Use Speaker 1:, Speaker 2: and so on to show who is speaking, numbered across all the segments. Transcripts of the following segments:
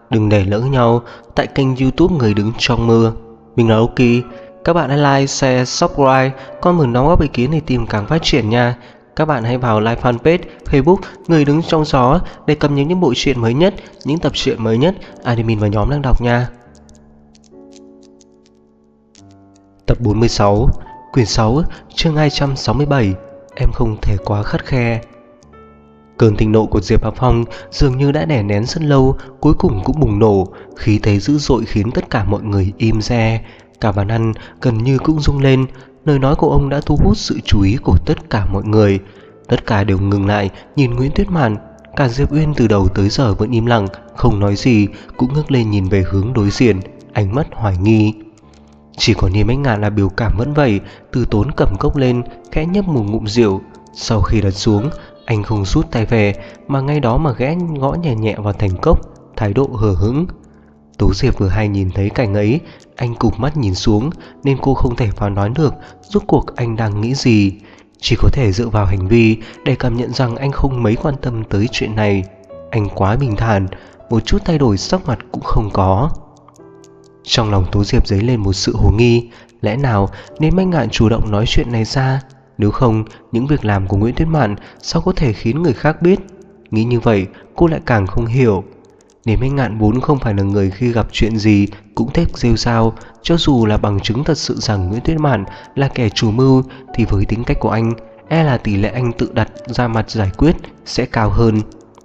Speaker 1: đừng để lỡ nhau tại kênh YouTube Người Đứng Trong Mưa. Mình là Loki. Các bạn hãy like, share, subscribe, comment đóng góp ý kiến để tìm càng phát triển nha. Các bạn hãy vào like fanpage Facebook Người Đứng Trong Gió để cập nhật những bộ truyện mới nhất, những tập truyện mới nhất admin và nhóm đang đọc nha. Tập 46, quyển 6, chương 267. Em không thể quá khắt khe. Cơn thịnh nộ của Diệp Hà Phong dường như đã đè nén rất lâu, cuối cùng cũng bùng nổ, khí thế dữ dội khiến tất cả mọi người im re. Cả bàn ăn gần như cũng rung lên. Lời nói của ông đã thu hút sự chú ý của tất cả mọi người. Tất cả đều ngừng lại nhìn Nguyễn Tuyết Mạn. Cả Diệp Uyên từ đầu tới giờ vẫn im lặng, không nói gì, cũng ngước lên nhìn về hướng đối diện, ánh mắt hoài nghi. Chỉ có Niêm Bách Ngạn là biểu cảm vẫn vậy. Từ Tốn cầm cốc lên, khẽ nhấp một ngụm rượu. Sau khi đặt xuống, anh không rút tay về mà ngay đó mà ghé gõ nhẹ nhẹ vào thành cốc, thái độ hờ hững. Tố Diệp vừa hay nhìn thấy cảnh ấy, anh cụp mắt nhìn xuống nên cô không thể phán đoán được rốt cuộc anh đang nghĩ gì. Chỉ có thể dựa vào hành vi để cảm nhận rằng anh không mấy quan tâm tới chuyện này. Anh quá bình thản, một chút thay đổi sắc mặt cũng không có. Trong lòng Tố Diệp dấy lên một sự hồ nghi. Lẽ nào Niêm Bách Ngạn chủ động nói chuyện này ra? Nếu không, những việc làm của Nguyễn Tuyết Mạn sao có thể khiến người khác biết? Nghĩ như vậy, cô lại càng không hiểu. Niêm Bách Ngạn vốn không phải là người khi gặp chuyện gì cũng thích rêu rao. Cho dù là bằng chứng thật sự rằng Nguyễn Tuyết Mạn là kẻ chủ mưu, thì với tính cách của anh, e là tỷ lệ anh tự đặt ra mặt giải quyết sẽ cao hơn.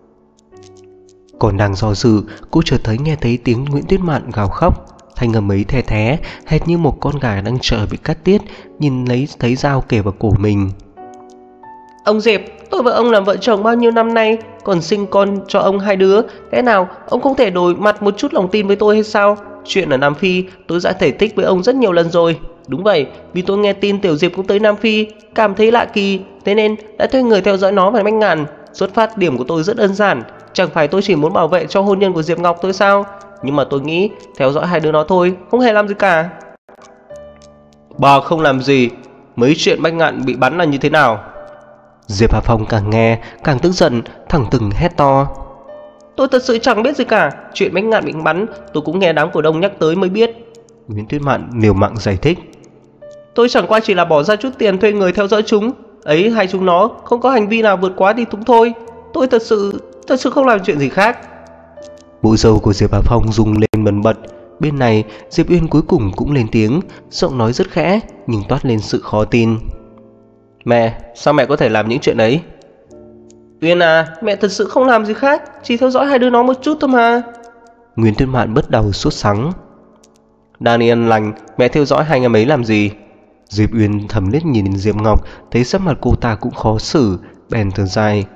Speaker 1: Còn đang do dự, cô chợt nghe thấy tiếng Nguyễn Tuyết Mạn gào khóc. Thanh âm ấy the thé, hệt như một con gà đang chờ bị cắt tiết, nhìn thấy dao kề vào cổ mình.
Speaker 2: Ông Diệp, tôi và ông làm vợ chồng bao nhiêu năm nay, còn sinh con cho ông 2 đứa. Lẽ nào ông không thể đổi mặt một chút lòng tin với tôi hay sao? Chuyện ở Nam Phi tôi đã thể thích với ông rất nhiều lần rồi. Đúng vậy, vì tôi nghe tin Tiểu Diệp cũng tới Nam Phi, cảm thấy lạ kỳ, thế nên đã thuê người theo dõi nó và Bách Ngạn. Xuất phát điểm của tôi rất đơn giản, chẳng phải tôi chỉ muốn bảo vệ cho hôn nhân của Diệp Ngọc thôi sao? Nhưng mà tôi nghĩ theo dõi 2 đứa nó thôi, không hề làm gì cả.
Speaker 1: Bà không làm gì? Mấy chuyện Bách Ngạn bị bắn là như thế nào? Diệp Hà Phong càng nghe càng tức giận, thẳng thừng hét to.
Speaker 2: Tôi thật sự chẳng biết gì cả. Chuyện Bách Ngạn bị bắn tôi cũng nghe đám cổ đông nhắc tới mới biết.
Speaker 1: Nguyễn Tuyết Mạn liều mạng giải thích.
Speaker 2: Tôi chẳng qua chỉ là bỏ ra chút tiền thuê người theo dõi chúng. Ấy, hai chúng nó không có hành vi nào vượt quá thì cũng thôi. Tôi thật sự không làm chuyện gì khác.
Speaker 1: Bộ râu của Diệp Hà Phong rung lên bần bật. Bên này Diệp Uyên cuối cùng cũng lên tiếng, giọng nói rất khẽ nhưng toát lên sự khó tin. Mẹ, sao mẹ có thể làm những chuyện đấy?
Speaker 2: Uyên à, mẹ thật sự không làm gì khác, chỉ theo dõi 2 đứa nó một chút thôi mà.
Speaker 1: Nguyễn Tuyết Mạn bất đầu sốt sắng. Daniel lành, mẹ theo dõi hai anh em ấy làm gì? Diệp Uyên thầm liếc nhìn Diệp Ngọc, thấy sắc mặt cô ta cũng khó xử, bèn thở dài.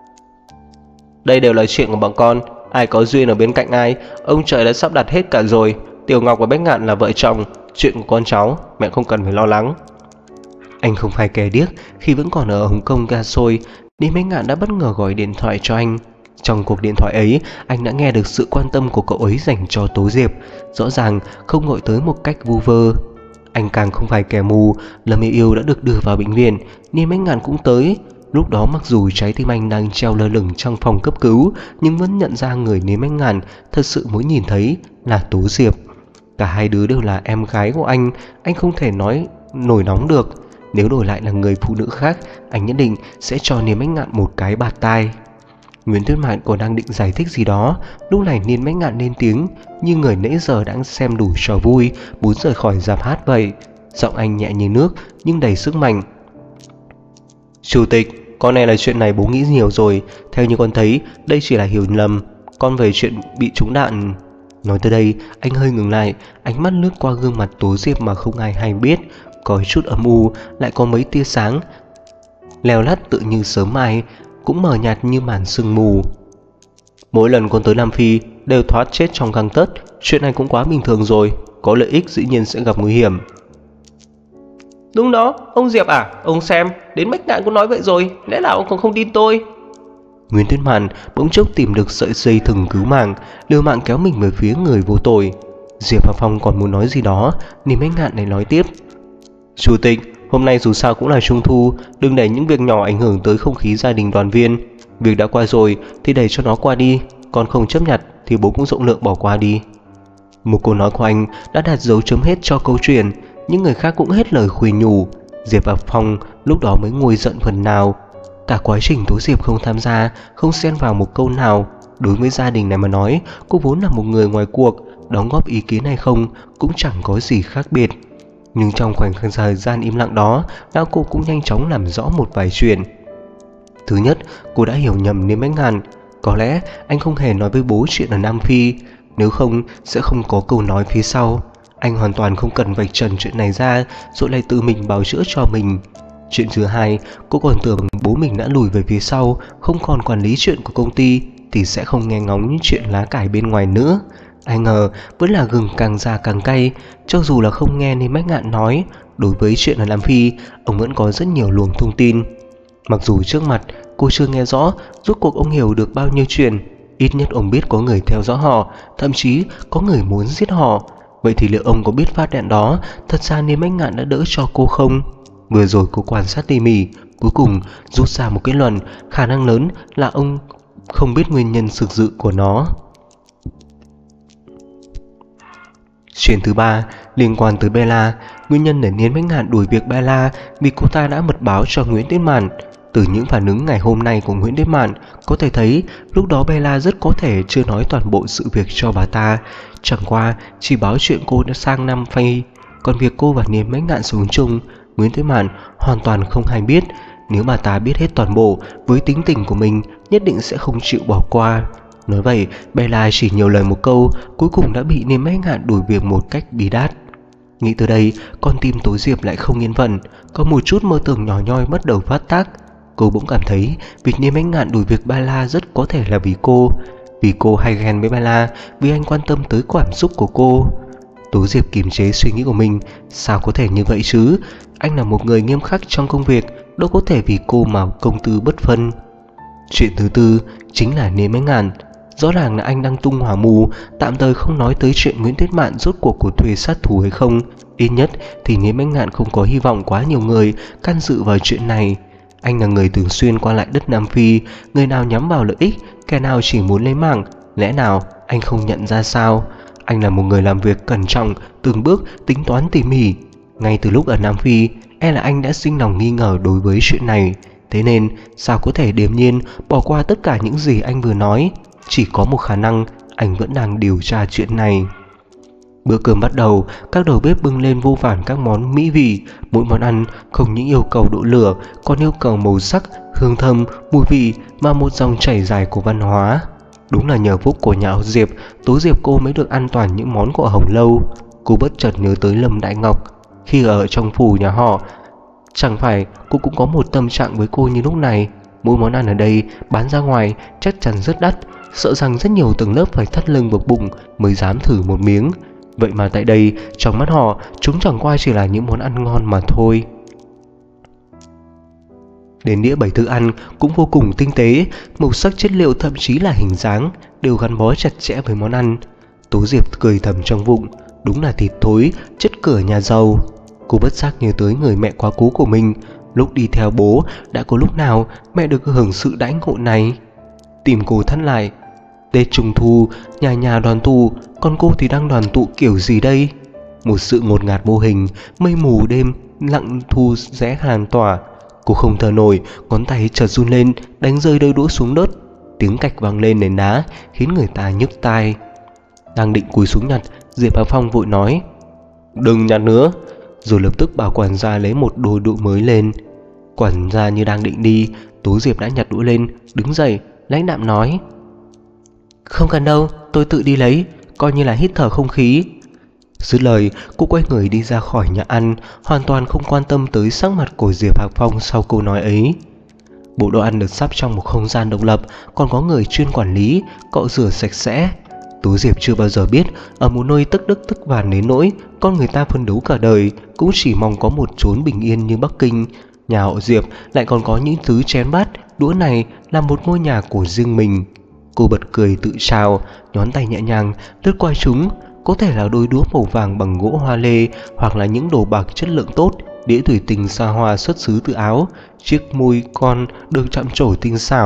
Speaker 1: Đây đều là chuyện của bọn con, ai có duyên ở bên cạnh ai, ông trời đã sắp đặt hết cả rồi. Tiểu Ngọc và Bách Ngạn là vợ chồng, chuyện của con cháu, mẹ không cần phải lo lắng. Anh không phải kẻ điếc, khi vẫn còn ở Hồng Kông ga xôi, Niêm Bách Ngạn đã bất ngờ gọi điện thoại cho anh. Trong cuộc điện thoại ấy, anh đã nghe được sự quan tâm của cậu ấy dành cho Tố Diệp, rõ ràng không gọi tới một cách vu vơ. Anh càng không phải kẻ mù, Lâm Yêu Yêu đã được đưa vào bệnh viện, Niêm Bách Ngạn cũng tới. Lúc đó mặc dù trái tim anh đang treo lơ lửng trong phòng cấp cứu, nhưng vẫn nhận ra người Niêm Bách Ngạn thật sự muốn nhìn thấy là Tố Diệp. Cả hai đứa đều là em gái của anh không thể nói nổi nóng được. Nếu đổi lại là người phụ nữ khác, anh nhất định sẽ cho Niêm Bách Ngạn một cái bạt tai. Nguyễn Tuyết Mạn còn đang định giải thích gì đó, lúc này Niêm Bách Ngạn lên tiếng như người nãy giờ đã xem đủ trò vui, muốn rời khỏi rạp hát vậy. Giọng anh nhẹ như nước nhưng đầy sức mạnh. Chủ tịch, con này là chuyện này bố nghĩ nhiều rồi. Theo như con thấy, đây chỉ là hiểu lầm. Con về chuyện bị trúng đạn. Nói tới đây, anh hơi ngừng lại, ánh mắt lướt qua gương mặt Tố Diệp mà không ai hay biết. Có chút âm u, lại có mấy tia sáng leo lắt tự như sớm mai, cũng mờ nhạt như màn sương mù. Mỗi lần con tới Nam Phi đều thoát chết trong gang tấc. Chuyện này cũng quá bình thường rồi. Có lợi ích dĩ nhiên sẽ gặp nguy hiểm.
Speaker 2: Đúng đó, ông Diệp à, ông xem, đến Bách Ngạn cũng nói vậy rồi, lẽ nào ông còn không tin tôi?
Speaker 1: Nguyễn Tuyết Mạn bỗng chốc tìm được sợi dây thừng cứu mạng, liều mạng kéo mình về phía người vô tội. Diệp Hà Phong còn muốn nói gì đó, Niêm Bách Ngạn lại nói tiếp. Chủ tịch, hôm nay dù sao cũng là Trung thu, đừng để những việc nhỏ ảnh hưởng tới không khí gia đình đoàn viên. Việc đã qua rồi thì để cho nó qua đi. con không chấp nhận thì bố cũng rộng lượng bỏ qua đi. Một câu nói của anh đã đặt dấu chấm hết cho câu chuyện. Những người khác cũng hết lời khuyên nhủ. Diệp và Phong lúc đó mới nguôi giận phần nào. Cả quá trình Tố Diệp không tham gia, không xen vào một câu nào. Đối với gia đình này mà nói, cô vốn là một người ngoài cuộc, đóng góp ý kiến hay không cũng chẳng có gì khác biệt. Nhưng trong khoảnh khắc thời gian im lặng đó, lão cô cũng nhanh chóng làm rõ một vài chuyện. Thứ nhất, cô đã hiểu nhầm Niêm Bách Ngạn. Có lẽ anh không hề nói với bố chuyện ở Nam Phi, nếu không sẽ không có câu nói phía sau. Anh hoàn toàn không cần vạch trần chuyện này ra rồi lại tự mình bào chữa cho mình. Chuyện thứ hai, cô còn tưởng bố mình đã lùi về phía sau, không còn quản lý chuyện của công ty thì sẽ không nghe ngóng những chuyện lá cải bên ngoài nữa. Ai ngờ vẫn là gừng càng già càng cay. Cho dù là không nghe Niêm Bách Ngạn nói, đối với chuyện ở Nam Phi, ông vẫn có rất nhiều luồng thông tin. Mặc dù trước mặt cô chưa nghe rõ rốt cuộc ông hiểu được bao nhiêu chuyện, ít nhất ông biết có người theo dõi họ, thậm chí có người muốn giết họ. Vậy thì liệu ông có biết phát đạn đó thật ra Niêm Bách Ngạn đã đỡ cho cô không? Vừa rồi cô quan sát tỉ mỉ, cuối cùng rút ra một kết luận, khả năng lớn là ông không biết nguyên nhân thực sự của nó. Chuyện thứ ba liên quan tới Bella. Nguyên nhân để Niêm Bách Ngạn đuổi việc Bella vì cô ta đã mật báo cho Nguyễn Tuyết Mạn. Từ những phản ứng ngày hôm nay của Nguyễn Tuyết Mạn có thể thấy lúc đó Bella rất có thể chưa nói toàn bộ sự việc cho bà ta, chẳng qua chỉ báo chuyện cô đã sang Nam Phi. Còn việc cô và Niêm Bách Ngạn sống chung, Nguyễn Tuyết Mạn hoàn toàn không hay biết. Nếu bà ta biết hết toàn bộ, với tính tình của mình nhất định sẽ không chịu bỏ qua. Nói vậy, Bella chỉ nhiều lời một câu, cuối cùng đã bị Niêm Bách Ngạn đuổi việc một cách bí đát. Nghĩ từ đây, con tim Tố Diệp lại không yên phận, có một chút mơ tưởng nhỏ nhoi bắt đầu phát tác. Cô bỗng cảm thấy việc Niêm Bách Ngạn đuổi việc Bella rất có thể là vì cô hay ghen với Bella, vì anh quan tâm tới cảm xúc của cô. Tố Diệp kiềm chế suy nghĩ của mình, sao có thể như vậy chứ? Anh là một người nghiêm khắc trong công việc, đâu có thể vì cô mà công tư bất phân. Chuyện thứ tư chính là Niêm Bách Ngạn. Rõ ràng là anh đang tung hỏa mù, tạm thời không nói tới chuyện Nguyễn Tuyết Mạn rốt cuộc của thuê sát thủ hay không. Ít nhất thì Niêm Bách Ngạn không có hy vọng quá nhiều người can dự vào chuyện này. Anh là người thường xuyên qua lại đất Nam Phi, người nào nhắm vào lợi ích, kẻ nào chỉ muốn lấy mạng. Lẽ nào anh không nhận ra sao? Anh là một người làm việc cẩn trọng, từng bước tính toán tỉ mỉ. Ngay từ lúc ở Nam Phi, là anh đã sinh lòng nghi ngờ đối với chuyện này. Thế nên sao có thể điềm nhiên bỏ qua tất cả những gì anh vừa nói? Chỉ có một khả năng, anh vẫn đang điều tra chuyện này. Bữa cơm bắt đầu, các đầu bếp bưng lên vô vàn các món mỹ vị. Mỗi món ăn không những yêu cầu độ lửa, còn yêu cầu màu sắc, hương thơm, mùi vị mà một dòng chảy dài của văn hóa. Đúng là nhờ phúc của nhà họ Diệp, Tố Diệp cô mới được ăn toàn những món của Hồng Lâu. Cô bất chợt nhớ tới Lâm Đại Ngọc. Khi ở trong phủ nhà họ, chẳng phải cô cũng có một tâm trạng với cô như lúc này. Mỗi món ăn ở đây bán ra ngoài chắc chắn rất đắt, sợ rằng rất nhiều tầng lớp phải thắt lưng buộc bụng mới dám thử một miếng. Vậy mà tại đây, trong mắt họ, chúng chẳng qua chỉ là những món ăn ngon mà thôi. Đến đĩa bày thức ăn cũng vô cùng tinh tế, màu sắc, chất liệu, thậm chí là hình dáng đều gắn bó chặt chẽ với món ăn. Tố Diệp cười thầm trong bụng, đúng là thịt thối, chất cửa nhà giàu. Cô bất giác nhớ tới người mẹ quá cố của mình. Lúc đi theo bố, đã có lúc nào mẹ được hưởng sự đãi ngộ này? Tìm cô thắt lại. Tết Trung Thu, nhà nhà đoàn tụ, còn cô thì đang đoàn tụ kiểu gì đây? Một sự ngột ngạt vô hình, mây mù đêm, lặng thu rẽ làn tỏa. Cô không thở nổi, ngón tay chợt run lên, đánh rơi đôi đũa xuống đất. Tiếng cạch vang lên nền đá, khiến người ta nhức tai. Đang định cúi xuống nhặt, Diệp Bá Phong vội nói, đừng nhặt nữa. Rồi lập tức bảo quản gia lấy một đôi đũa mới lên. Quản gia như đang định đi, Tố Diệp đã nhặt đũa lên, đứng dậy, lãnh đạm nói, không cần đâu, tôi tự đi lấy, coi như là hít thở không khí. Dứt lời, cô quay người đi ra khỏi nhà ăn, hoàn toàn không quan tâm tới sắc mặt của Diệp Hạc Phong sau câu nói ấy. Bộ đồ ăn được sắp trong một không gian độc lập, còn có người chuyên quản lý, cọ rửa sạch sẽ. Tố Diệp chưa bao giờ biết ở một nơi tức đức tức vàn đến nỗi con người ta phấn đấu cả đời cũng chỉ mong có một chốn bình yên như Bắc Kinh. Nhà họ Diệp lại còn có những thứ chén bát, đũa này là một ngôi nhà của riêng mình. Cô bật cười tự trào, nhón tay nhẹ nhàng lướt qua chúng. Có thể là đôi đũa màu vàng bằng gỗ hoa lê, hoặc là những đồ bạc chất lượng tốt, đĩa thủy tinh xa hoa xuất xứ từ Áo, chiếc môi con được chạm trổ tinh xảo.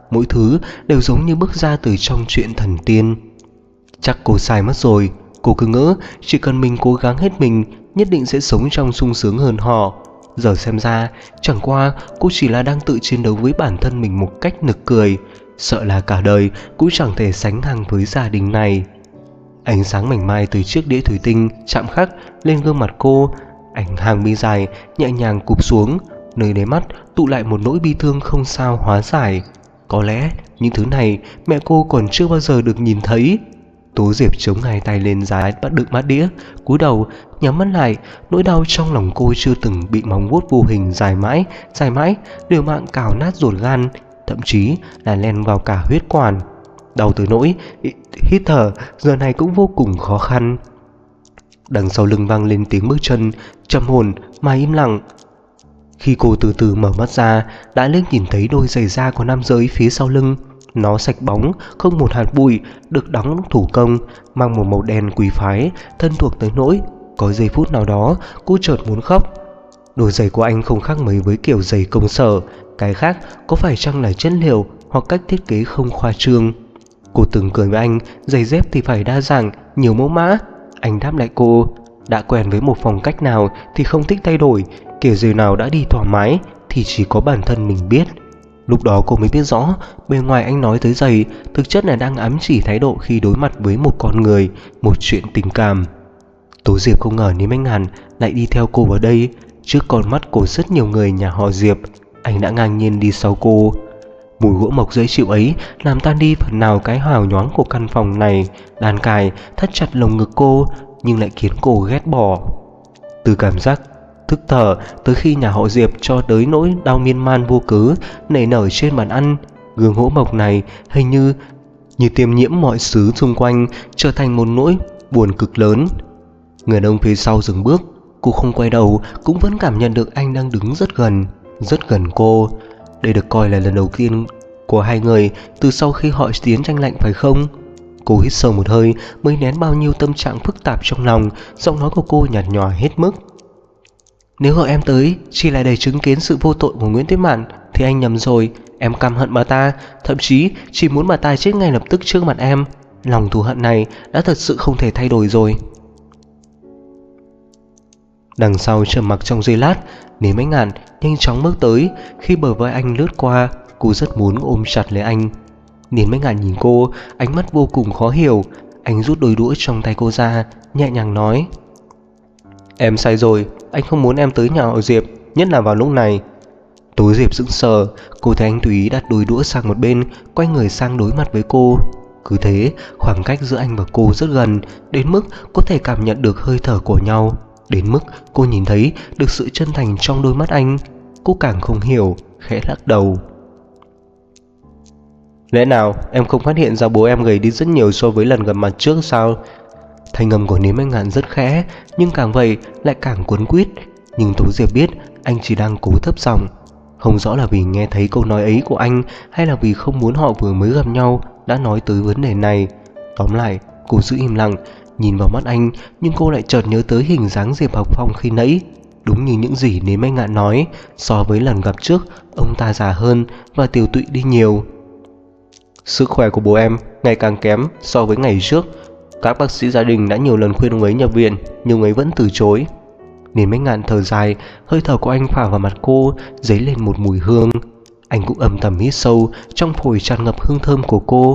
Speaker 1: mỗi thứ đều giống như bước ra từ trong truyện thần tiên. Chắc cô sai mất rồi. Cô cứ ngỡ chỉ cần mình cố gắng hết mình, nhất định sẽ sống trong sung sướng hơn họ. Giờ xem ra, chẳng qua cô chỉ là đang tự chiến đấu với bản thân mình một cách nực cười, sợ là cả đời cũng chẳng thể sánh ngang với gia đình này. Ánh sáng mảnh mai từ chiếc đĩa thủy tinh chạm khắc lên gương mặt cô. Ảnh hàng mi dài nhẹ nhàng cụp xuống, nơi đáy mắt tụ lại một nỗi bi thương không sao hóa giải. Có lẽ những thứ này mẹ cô còn chưa bao giờ được nhìn thấy. Tố Diệp chống hai tay lên giá bắt đựng bát đĩa, cúi đầu nhắm mắt lại. Nỗi đau trong lòng cô chưa từng bị móng vuốt vô hình dài mãi đều mạng cào nát ruột gan, thậm chí là len vào cả huyết quản. Đau tới nỗi hít thở giờ này cũng vô cùng khó khăn. Đằng sau lưng vang lên tiếng bước chân trầm hồn mà im lặng. Khi cô từ từ mở mắt ra, đã liếc nhìn thấy đôi giày da của nam giới phía sau lưng. Nó sạch bóng, không một hạt bụi, được đóng thủ công, mang một màu đen quý phái, thân thuộc tới nỗi có giây phút nào đó cô chợt muốn khóc. Đôi giày của anh không khác mấy với kiểu giày công sở, cái khác có phải chăng là chất liệu hoặc cách thiết kế không khoa trương. Cô từng cười với anh, giày dép thì phải đa dạng, nhiều mẫu mã. Anh đáp lại cô, đã quen với một phong cách nào thì không thích thay đổi, kiểu giày nào đã đi thoải mái thì chỉ có bản thân mình biết. Lúc đó cô mới biết rõ, bề ngoài anh nói tới giày, thực chất là đang ám chỉ thái độ khi đối mặt với một con người, một chuyện tình cảm. Tố Diệp không ngờ Niêm Anh Hàn lại đi theo cô vào đây. Trước con mắt của rất nhiều người nhà họ Diệp, anh đã ngang nhiên đi sau cô. Mùi gỗ mộc dễ chịu ấy làm tan đi phần nào cái hào nhoáng của căn phòng này. Đàn cài thắt chặt lồng ngực cô, nhưng lại khiến cô ghét bỏ. Từ cảm giác thức thở tới khi nhà họ Diệp cho tới nỗi đau miên man vô cớ nảy nở trên bàn ăn, gương gỗ mộc này hình như tiêm nhiễm mọi xứ xung quanh, trở thành một nỗi buồn cực lớn. Người đàn ông phía sau dừng bước, cô không quay đầu cũng vẫn cảm nhận được anh đang đứng rất gần cô. Đây được coi là lần đầu tiên của hai người từ sau khi họ tiến tranh lạnh phải không? Cô hít sâu một hơi mới nén bao nhiêu tâm trạng phức tạp trong lòng, giọng nói của cô nhạt nhòa hết mức. Nếu gọi em tới chỉ là để chứng kiến sự vô tội của Nguyễn Tuyết Mạn thì anh nhầm rồi. Em căm hận bà ta, thậm chí chỉ muốn bà ta chết ngay lập tức trước mặt em. Lòng thù hận này đã thật sự không thể thay đổi rồi. Đằng sau trầm mặc trong giây lát, Niêm Anh Hàn nhanh chóng bước tới. Khi bờ vai anh lướt qua, cô rất muốn ôm chặt lấy anh. Niêm Anh Hàn nhìn cô, ánh mắt vô cùng khó hiểu. Anh rút đôi đũa trong tay cô ra, nhẹ nhàng nói: Em sai rồi, anh không muốn em tới nhà họ Diệp, nhất là vào lúc này. Tố Diệp sững sờ, cô thấy anh tùy ý đặt đôi đũa sang một bên, quay người sang đối mặt với cô. Cứ thế, khoảng cách giữa anh và cô rất gần, đến mức có thể cảm nhận được hơi thở của nhau, đến mức cô nhìn thấy được sự chân thành trong đôi mắt anh. Cô càng không hiểu, khẽ lắc đầu. Lẽ nào em không phát hiện ra bố em gầy đi rất nhiều so với lần gặp mặt trước sao? Thanh âm của Niêm Anh Hàn rất khẽ, nhưng càng vậy lại càng cuốn quýt. Nhưng Tố Diệp biết anh chỉ đang cố thấp giọng. Không rõ là vì nghe thấy câu nói ấy của anh, hay là vì không muốn họ vừa mới gặp nhau đã nói tới vấn đề này. Tóm lại, cô giữ im lặng, nhìn vào mắt anh, nhưng cô lại chợt nhớ tới hình dáng Diệp Học Phong khi nãy. Đúng như những gì Niêm Anh Hàn nói, so với lần gặp trước, ông ta già hơn và tiều tụy đi nhiều. Sức khỏe của bố em ngày càng kém so với ngày trước. Các bác sĩ gia đình đã nhiều lần khuyên ông ấy nhập viện, nhưng ông ấy vẫn từ chối. Niêm Anh Hàn thở dài, hơi thở của anh phả vào mặt cô, dấy lên một mùi hương. Anh cũng âm thầm hít sâu, trong phổi tràn ngập hương thơm của cô.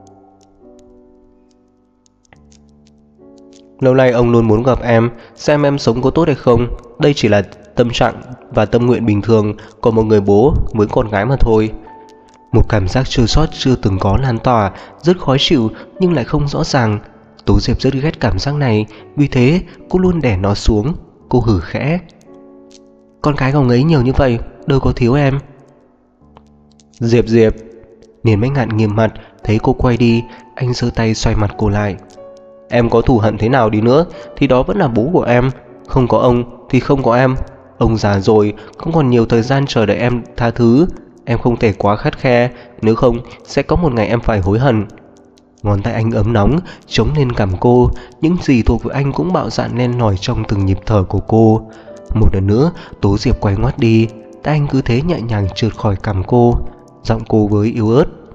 Speaker 1: Lâu nay ông luôn muốn gặp em, xem em sống có tốt hay không. Đây chỉ là tâm trạng và tâm nguyện bình thường của một người bố với con gái mà thôi. Một cảm giác chua xót chưa từng có lan tỏa, rất khó chịu nhưng lại không rõ ràng. Tố Diệp rất ghét cảm giác này, vì thế cô luôn đè nó xuống. Cô hử khẽ: Con gái của ấy nhiều như vậy, đâu có thiếu em. Diệp. Niên Bách Ngạn nghiêm mặt, thấy cô quay đi, anh giơ tay xoay mặt cô lại. Em có thù hận thế nào đi nữa thì đó vẫn là bố của em. Không có ông thì không có em. Ông già rồi, không còn nhiều thời gian chờ đợi em tha thứ. Em không thể quá khắt khe, nếu không sẽ có một ngày em phải hối hận. Ngón tay anh ấm nóng chống lên cằm cô, những gì thuộc về anh cũng bạo dạn len lỏi trong từng nhịp thở của cô. Một lần nữa, Tố Diệp quay ngoắt đi, tay anh cứ thế nhẹ nhàng trượt khỏi cằm cô. Giọng cô với yếu ớt: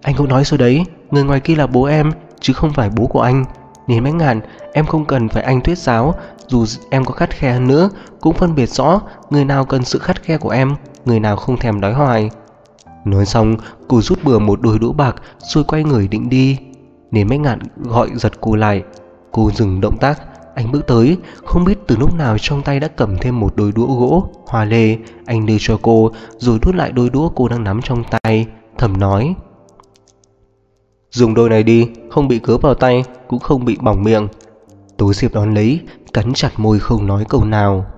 Speaker 1: Anh cũng nói rồi đấy, người ngoài kia là bố em, chứ không phải bố của anh. Nên Bách Ngạn, em không cần phải anh thuyết giáo. Dù em có khắt khe hơn nữa, cũng phân biệt rõ người nào cần sự khắt khe của em, người nào không thèm đói hoài. Nói xong, cô rút bừa một đôi đũa bạc rồi quay người định đi. Nên Bách Ngạn gọi giật cô lại. Cô dừng động tác. Anh bước tới, không biết từ lúc nào trong tay đã cầm thêm một đôi đũa gỗ hoa lê. Anh đưa cho cô rồi đút lại đôi đũa cô đang nắm trong tay, thầm nói: dùng đôi này đi, không bị cứa vào tay, cũng không bị bỏng miệng. Tố Diệp đón lấy, cắn chặt môi không nói câu nào.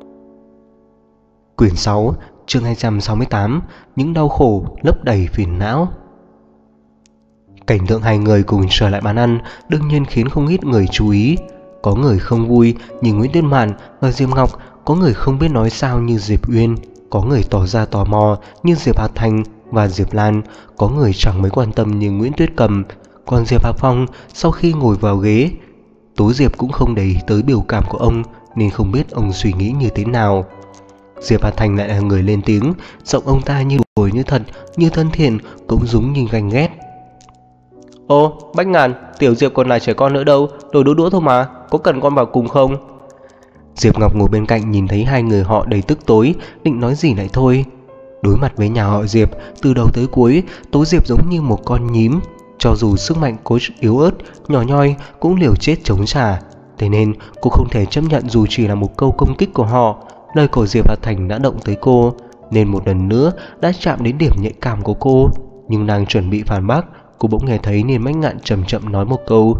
Speaker 1: Quyển 6, chương 268, những đau khổ lấp đầy phiền não. Cảnh tượng hai người cùng trở lại bàn ăn đương nhiên khiến không ít người chú ý. Có người không vui như Nguyễn Tuyết Mạn và Diệp Ngọc, có người không biết nói sao như Diệp Uyên, có người tỏ ra tò mò như Diệp Hà Thành và Diệp Lan, có người chẳng mấy quan tâm như Nguyễn Tuyết Cầm. Còn Diệp Hà Phong sau khi ngồi vào ghế, Tố Diệp cũng không để ý tới biểu cảm của ông nên không biết ông suy nghĩ như thế nào. Diệp Hà Thành lại là người lên tiếng, giọng ông ta như đùa như thật, như thân thiện, cũng giống như ganh ghét.
Speaker 2: Ô, Bách Ngạn, Tiểu Diệp còn là trẻ con nữa đâu, đổi đũa đũa thôi mà, có cần con vào cùng không?
Speaker 1: Diệp Ngọc ngồi bên cạnh nhìn thấy hai người họ đầy tức tối, định nói gì lại thôi. Đối mặt với nhà họ Diệp, từ đầu tới cuối, Tố Diệp giống như một con nhím. Cho dù sức mạnh cô yếu ớt, nhỏ nhoi cũng liều chết chống trả. Thế nên cô không thể chấp nhận dù chỉ là một câu công kích của họ. Lời của Diệp Hà Thành đã động tới cô, nên một lần nữa đã chạm đến điểm nhạy cảm của cô. Nhưng đang chuẩn bị phản bác, cô bỗng nghe thấy Niên Bách Ngạn chậm chậm nói một câu: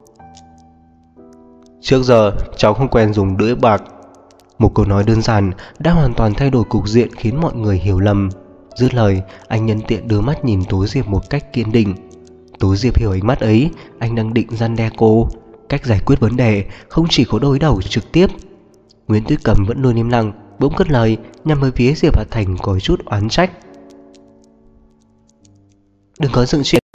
Speaker 2: trước giờ cháu không quen dùng đũa bạc.
Speaker 1: Một câu nói đơn giản đã hoàn toàn thay đổi cục diện, khiến mọi người hiểu lầm. Dứt lời, anh nhân tiện đưa mắt nhìn Tố Diệp một cách kiên định. Tố Diệp hiểu ánh mắt ấy, anh đang định răn đe cô. Cách giải quyết vấn đề không chỉ có đối đầu trực tiếp. Nguyễn Tuyết Cầm vẫn luôn im lặng, bỗng cất lời nhằm về phía Diệp Hà Thành có chút oán trách:
Speaker 2: đừng có dựng chuyện,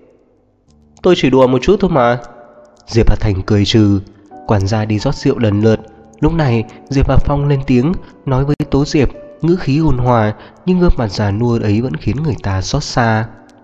Speaker 2: tôi chỉ đùa một chút thôi mà.
Speaker 1: Diệp Hà Thành cười trừ. Quản gia đi rót rượu lần lượt. Lúc này Diệp Hà Phong lên tiếng nói với Tố Diệp, ngữ khí ôn hòa, nhưng gương mặt già nua ấy vẫn khiến người ta xót xa.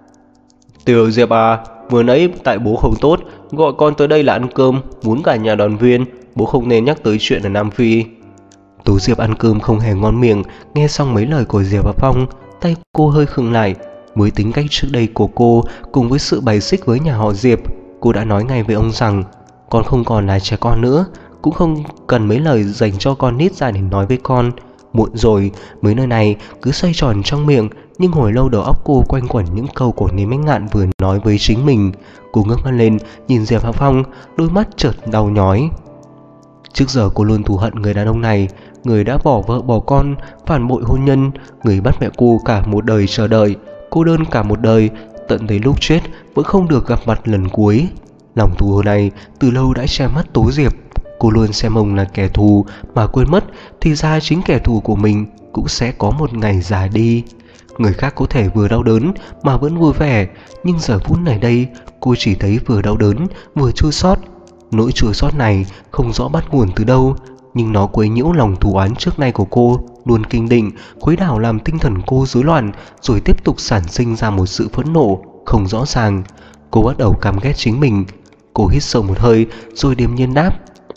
Speaker 2: Tiểu Diệp à, vừa nãy tại bố không tốt, gọi con tới đây là ăn cơm, muốn cả nhà đoàn viên, bố không nên nhắc tới chuyện ở Nam Phi.
Speaker 1: Tố Diệp ăn cơm không hề ngon miệng, nghe xong mấy lời của Diệp Hà Phong, tay cô hơi khựng lại. Với tính cách trước đây của cô, cùng với sự bài xích với nhà họ Diệp, cô đã nói ngay với ông rằng con không còn là trẻ con nữa, cũng không cần mấy lời dành cho con nít ra để nói với con. Muộn rồi, mấy nơi này cứ xoay tròn trong miệng, nhưng hồi lâu đầu óc cô quanh quẩn những câu của Niên Bách Ngạn vừa nói với chính mình. Cô ngước mắt lên nhìn Diệp Hà Phong, đôi mắt chợt đau nhói. Trước giờ cô luôn thù hận người đàn ông này, người đã bỏ vợ bỏ con, phản bội hôn nhân, người bắt mẹ cô cả một đời chờ đợi, cô đơn cả một đời, tận tới lúc chết vẫn không được gặp mặt lần cuối. Lòng thù hận này từ lâu đã che mắt Tố Diệp. Cô luôn xem ông là kẻ thù mà quên mất thì ra chính kẻ thù của mình cũng sẽ có một ngày già đi. Người khác có thể vừa đau đớn mà vẫn vui vẻ, nhưng giờ phút này đây cô chỉ thấy vừa đau đớn vừa chua xót. Nỗi chua xót này không rõ bắt nguồn từ đâu, nhưng nó quấy nhiễu lòng thù oán trước nay của cô, luôn kinh định, khuấy đảo làm tinh thần cô rối loạn, rồi tiếp tục sản sinh ra một sự phẫn nộ không rõ ràng. Cô bắt đầu căm ghét chính mình. Cô hít sâu một hơi rồi điềm nhiên đáp: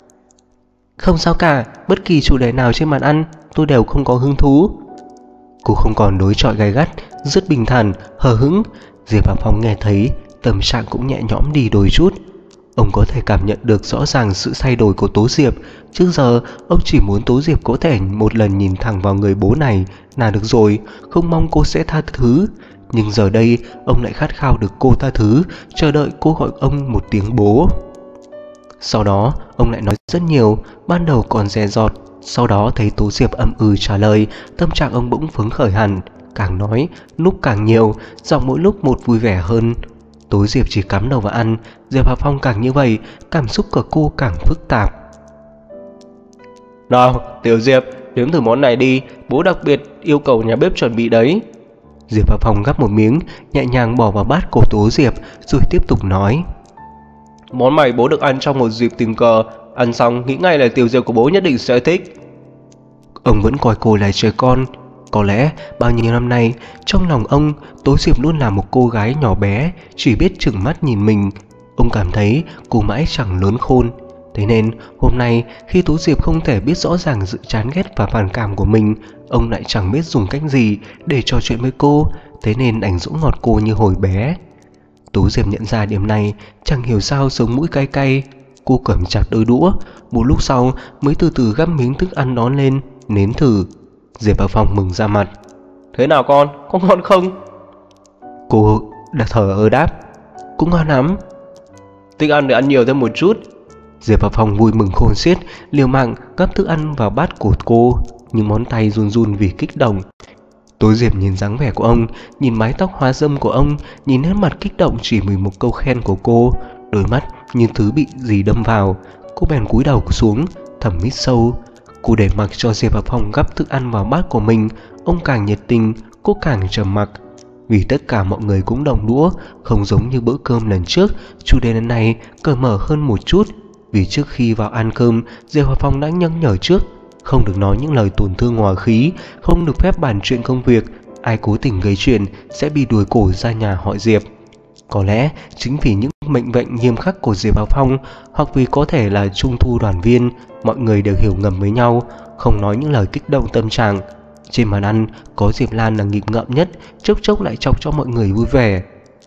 Speaker 2: không sao cả, bất kỳ chủ đề nào trên bàn ăn tôi đều không có hứng thú.
Speaker 1: Cô không còn đối chọi gay gắt, rất bình thản, hờ hững. Diệp Hà Phong nghe thấy, tâm trạng cũng nhẹ nhõm đi đôi chút. Ông có thể cảm nhận được rõ ràng sự thay đổi của Tố Diệp. Trước giờ ông chỉ muốn Tố Diệp có thể một lần nhìn thẳng vào người bố này là được rồi, không mong cô sẽ tha thứ. Nhưng giờ đây ông lại khát khao được cô tha thứ, chờ đợi cô gọi ông một tiếng bố. Sau đó ông lại nói rất nhiều, ban đầu còn dè dọt, sau đó thấy Tố Diệp ậm ừ trả lời, tâm trạng ông bỗng phấn khởi hẳn, càng nói lúc càng nhiều, giọng mỗi lúc một vui vẻ hơn. Tố Diệp chỉ cắm đầu vào ăn, Diệp Hà Phong càng như vậy, cảm xúc của cô càng phức tạp.
Speaker 2: Nào, Tiểu Diệp, nếm thử món này đi, bố đặc biệt yêu cầu nhà bếp chuẩn bị đấy.
Speaker 1: Diệp Hà Phong gắp một miếng, nhẹ nhàng bỏ vào bát của Tố Diệp, rồi tiếp tục nói:
Speaker 2: món này bố được ăn trong một dịp tình cờ, ăn xong nghĩ ngay là Tiểu Diệp của bố nhất định sẽ thích.
Speaker 1: Ông vẫn coi cô là trẻ con. Có lẽ bao nhiêu năm nay, trong lòng ông, Tố Diệp luôn là một cô gái nhỏ bé, chỉ biết trừng mắt nhìn mình. Ông cảm thấy cô mãi chẳng lớn khôn. Thế nên hôm nay khi Tố Diệp không thể biết rõ ràng sự chán ghét và phản cảm của mình, ông lại chẳng biết dùng cách gì để trò chuyện với cô. Thế nên đành dỗ ngọt cô như hồi bé. Tố Diệp nhận ra điểm này, chẳng hiểu sao sống mũi cay cay. Cô cầm chặt đôi đũa, một lúc sau mới từ từ gắp miếng thức ăn đó lên, nếm thử. Diệp Bảo Phong mừng ra mặt.
Speaker 2: Thế nào con, có ngon không?
Speaker 1: Cô đã thở ơ đáp. Cũng ngon lắm.
Speaker 2: Thích ăn thì ăn nhiều thêm một chút.
Speaker 1: Diệp Bảo Phong vui mừng khôn xiết, liều mạng gắp thức ăn vào bát của cô, nhưng ngón tay run run vì kích động. Tố Diệp nhìn dáng vẻ của ông, nhìn mái tóc hoa râm của ông, nhìn nét mặt kích động chỉ vì một câu khen của cô, đôi mắt như thứ bị gì đâm vào. Cô bèn cúi đầu xuống, thầm hít sâu. Cô để mặc cho Diệp Bảo Phong gắp thức ăn vào bát của mình. Ông càng nhiệt tình, cô càng trầm mặc. Vì tất cả mọi người cũng đồng đũa, không giống như bữa cơm lần trước, chủ đề lần này cởi mở hơn một chút. Vì trước khi vào ăn cơm, Diệp Bảo Phong đã nhắc nhở trước, không được nói những lời tổn thương hòa khí, không được phép bàn chuyện công việc. Ai cố tình gây chuyện sẽ bị đuổi cổ ra nhà họ Diệp. Có lẽ chính vì những mệnh lệnh nghiêm khắc của Diệp Bảo Phong, hoặc vì có thể là trung thu đoàn viên, mọi người đều hiểu ngầm với nhau, không nói những lời kích động tâm trạng. Trên bàn ăn có Diệp Lan là nghịch ngợm nhất, chốc chốc lại chọc cho mọi người vui vẻ.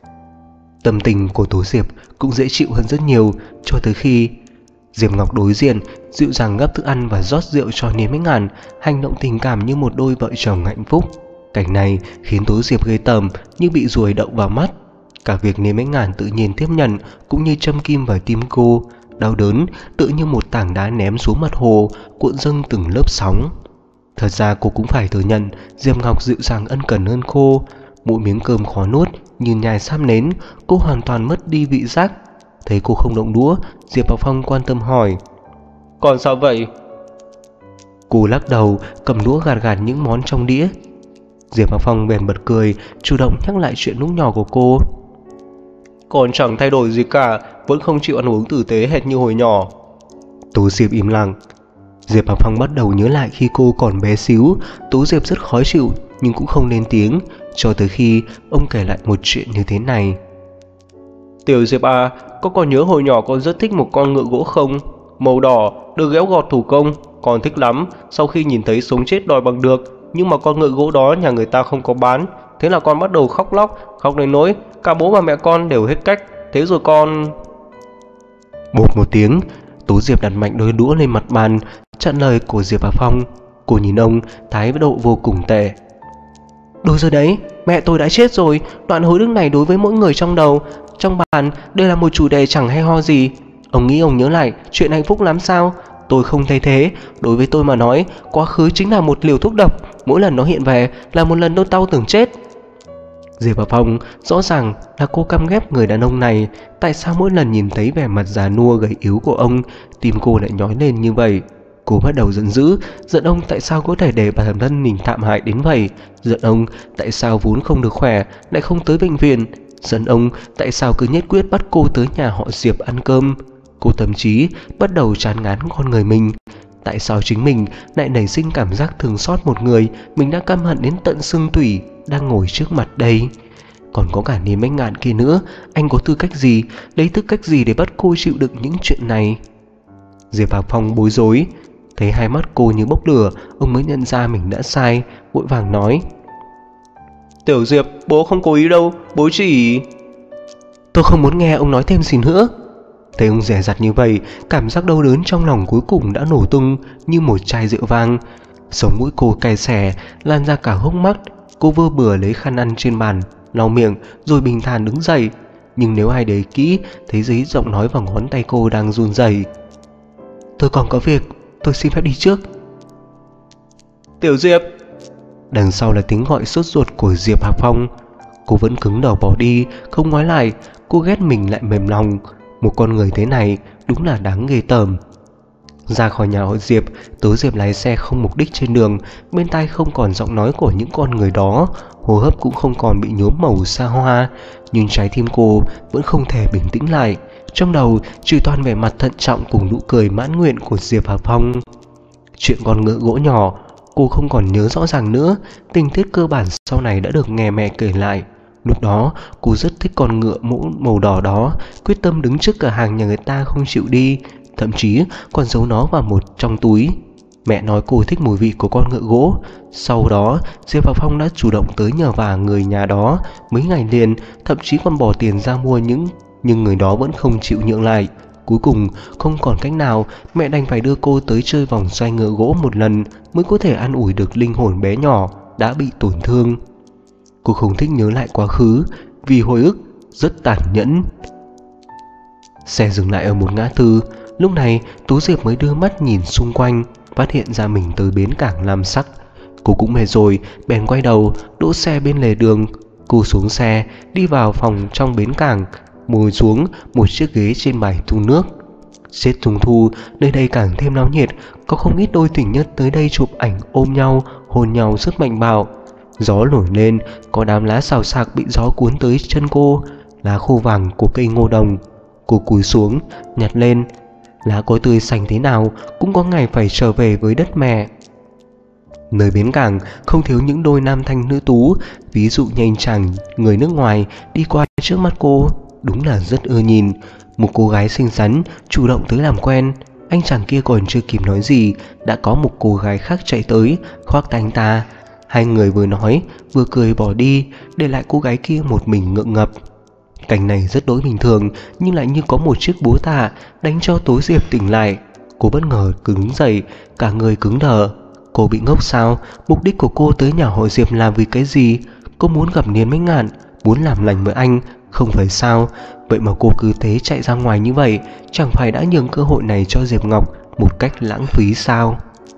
Speaker 1: Tâm tình của Tố Diệp cũng dễ chịu hơn rất nhiều, cho tới khi Diệp Ngọc đối diện, dịu dàng gấp thức ăn và rót rượu cho Niên Bách Ngạn, hành động tình cảm như một đôi vợ chồng hạnh phúc. Cảnh này khiến Tố Diệp ghê tởm như bị ruồi đậu vào mắt. Cả việc Niên Bách Ngạn tự nhiên tiếp nhận cũng như châm kim vào tim cô, đau đớn tự như một tảng đá ném xuống mặt hồ, cuộn dâng từng lớp sóng. Thật ra cô cũng phải thừa nhận, Diệp Ngọc dịu dàng ân cần hơn cô. Mỗi miếng cơm khó nuốt như nhai sáp nến, cô hoàn toàn mất đi vị giác. Thấy cô không động đũa, Diệp Bảo Phong quan tâm hỏi:
Speaker 2: Còn sao vậy?
Speaker 1: Cô lắc đầu, cầm đũa gạt gạt những món trong đĩa. Diệp Bảo Phong bèn bật cười, chủ động nhắc lại chuyện lúc nhỏ của cô.
Speaker 2: Còn chẳng thay đổi gì cả, vẫn không chịu ăn uống tử tế hệt như hồi nhỏ.
Speaker 1: Tố Diệp im lặng. Diệp Bảo Phong bắt đầu nhớ lại khi cô còn bé xíu. Tố Diệp rất khó chịu nhưng cũng không lên tiếng, cho tới khi ông kể lại một chuyện như thế này.
Speaker 2: Tiểu Diệp à, con còn nhớ hồi nhỏ con rất thích một con ngựa gỗ không? Màu đỏ, được ghẽo gọt thủ công, con thích lắm. Sau khi nhìn thấy sống chết đòi bằng được, nhưng mà con ngựa gỗ đó nhà người ta không có bán. Thế là con bắt đầu khóc lóc, khóc đến nỗi cả bố và mẹ con đều hết cách. Thế rồi con...
Speaker 1: Bột một tiếng, Tố Diệp đặt mạnh đôi đũa lên mặt bàn, chặn lời của Diệp Bảo Phong. Cô nhìn ông, thái độ vô cùng tệ. Đúng rồi đấy, mẹ tôi đã chết rồi. Đoạn hối đức này đối với mỗi người trong đầu, trong bàn, đây là một chủ đề chẳng hay ho gì. Ông nghĩ ông nhớ lại chuyện hạnh phúc lắm sao? Tôi không thấy thế. Đối với tôi mà nói, quá khứ chính là một liều thuốc độc. Mỗi lần nó hiện về là một lần tôi đau tưởng chết. Diệp Bảo Phong rõ ràng là cô căm ghét người đàn ông này. Tại sao mỗi lần nhìn thấy vẻ mặt già nua gầy yếu của ông, tim cô lại nhói lên như vậy? Cô bắt đầu giận dữ, giận ông tại sao có thể để bản thân mình thảm hại đến vậy, giận ông tại sao vốn không được khỏe lại không tới bệnh viện, giận ông tại sao cứ nhất quyết bắt cô tới nhà họ Diệp ăn cơm. Cô thậm chí bắt đầu chán ngán con người mình. Tại sao chính mình lại nảy sinh cảm giác thương xót một người mình đã căm hận đến tận xương tủy đang ngồi trước mặt đây? Còn có cả Niên Bách Ngạn kia nữa, anh có tư cách gì, lấy tư cách gì để bắt cô chịu đựng những chuyện này? Diệp Bảo Phong bối rối. Thấy hai mắt cô như bốc lửa, ông mới nhận ra mình đã sai, vội vàng nói:
Speaker 2: Tiểu Diệp, bố không cố ý đâu, bố chỉ...
Speaker 1: Tôi không muốn nghe ông nói thêm gì nữa. Thấy ông dè dặt như vậy, cảm giác đau đớn trong lòng cuối cùng đã nổ tung như một chai rượu vang. Sống mũi cô cay xè, lan ra cả hốc mắt. Cô vơ bừa lấy khăn ăn trên bàn, lau miệng rồi bình thản đứng dậy. Nhưng nếu ai để ý kỹ, thấy giấy giọng nói và ngón tay cô đang run rẩy. Tôi còn có việc, tôi xin phép đi trước.
Speaker 2: Tiểu Diệp.
Speaker 1: Đằng sau là tiếng gọi sốt ruột của Diệp Bảo Phong. Cô vẫn cứng đầu bỏ đi, không nói lại. Cô ghét mình lại mềm lòng. Một con người thế này đúng là đáng ghê tởm. Ra khỏi nhà họ Diệp, Tố Diệp lái xe không mục đích trên đường. Bên tai không còn giọng nói của những con người đó, hô hấp cũng không còn bị nhuốm màu xa hoa. Nhưng trái tim cô vẫn không thể bình tĩnh lại. Trong đầu chỉ toàn vẻ mặt thận trọng cùng nụ cười mãn nguyện của Diệp Bảo Phong. Chuyện con ngựa gỗ nhỏ cô không còn nhớ rõ ràng nữa. Tình tiết cơ bản sau này đã được nghe mẹ kể lại. Lúc đó cô rất thích con ngựa mũ màu đỏ đó, quyết tâm đứng trước cửa hàng nhà người ta không chịu đi, thậm chí còn giấu nó vào một trong túi. Mẹ nói cô thích mùi vị của con ngựa gỗ. Sau đó Diệp và Phong đã chủ động tới nhờ vả người nhà đó mấy ngày liền, thậm chí còn bỏ tiền ra mua nhưng người đó vẫn không chịu nhượng lại. Cuối cùng không còn cách nào, mẹ đành phải đưa cô tới chơi vòng xoay ngựa gỗ một lần mới có thể an ủi được linh hồn bé nhỏ đã bị tổn thương. Cô không thích nhớ lại quá khứ vì hồi ức rất tàn nhẫn. Xe dừng lại ở một ngã tư. Lúc này Tú Diệp mới đưa mắt nhìn xung quanh, phát hiện ra mình tới bến cảng Lam Sắc. Cô cũng mệt rồi, bèn quay đầu đỗ xe bên lề đường. Cô xuống xe, đi vào phòng trong bến cảng, ngồi xuống một chiếc ghế trên bãi thùng nước. Tết Trung Thu, nơi đây càng thêm náo nhiệt, có không ít đôi tình nhân tới đây chụp ảnh ôm nhau, hôn nhau rất mạnh bạo. Gió nổi lên, có đám lá xào xạc bị gió cuốn tới chân cô, lá khô vàng của cây ngô đồng. Cô cúi xuống, nhặt lên. Lá có tươi xanh thế nào cũng có ngày phải trở về với đất mẹ. Nơi bến cảng không thiếu những đôi nam thanh nữ tú, ví dụ như anh chàng người nước ngoài đi qua trước mắt cô, đúng là rất ưa nhìn. Một cô gái xinh xắn chủ động tới làm quen. Anh chàng kia còn chưa kịp nói gì, đã có một cô gái khác chạy tới khoác tay anh ta. Hai người vừa nói vừa cười bỏ đi, để lại cô gái kia một mình ngượng ngập. Cảnh này rất đối bình thường, nhưng lại như có một chiếc búa tạ đánh cho Tố Diệp tỉnh lại. Cô bất ngờ cứng dậy, cả người cứng đờ. Cô bị ngốc sao? Mục đích của cô tới nhà họ Diệp là vì cái gì? Cô muốn gặp Niên Mấy Ngạn, muốn làm lành với anh, không phải sao? Vậy mà cô cứ thế chạy ra ngoài như vậy, chẳng phải đã nhường cơ hội này cho Diệp Ngọc một cách lãng phí sao?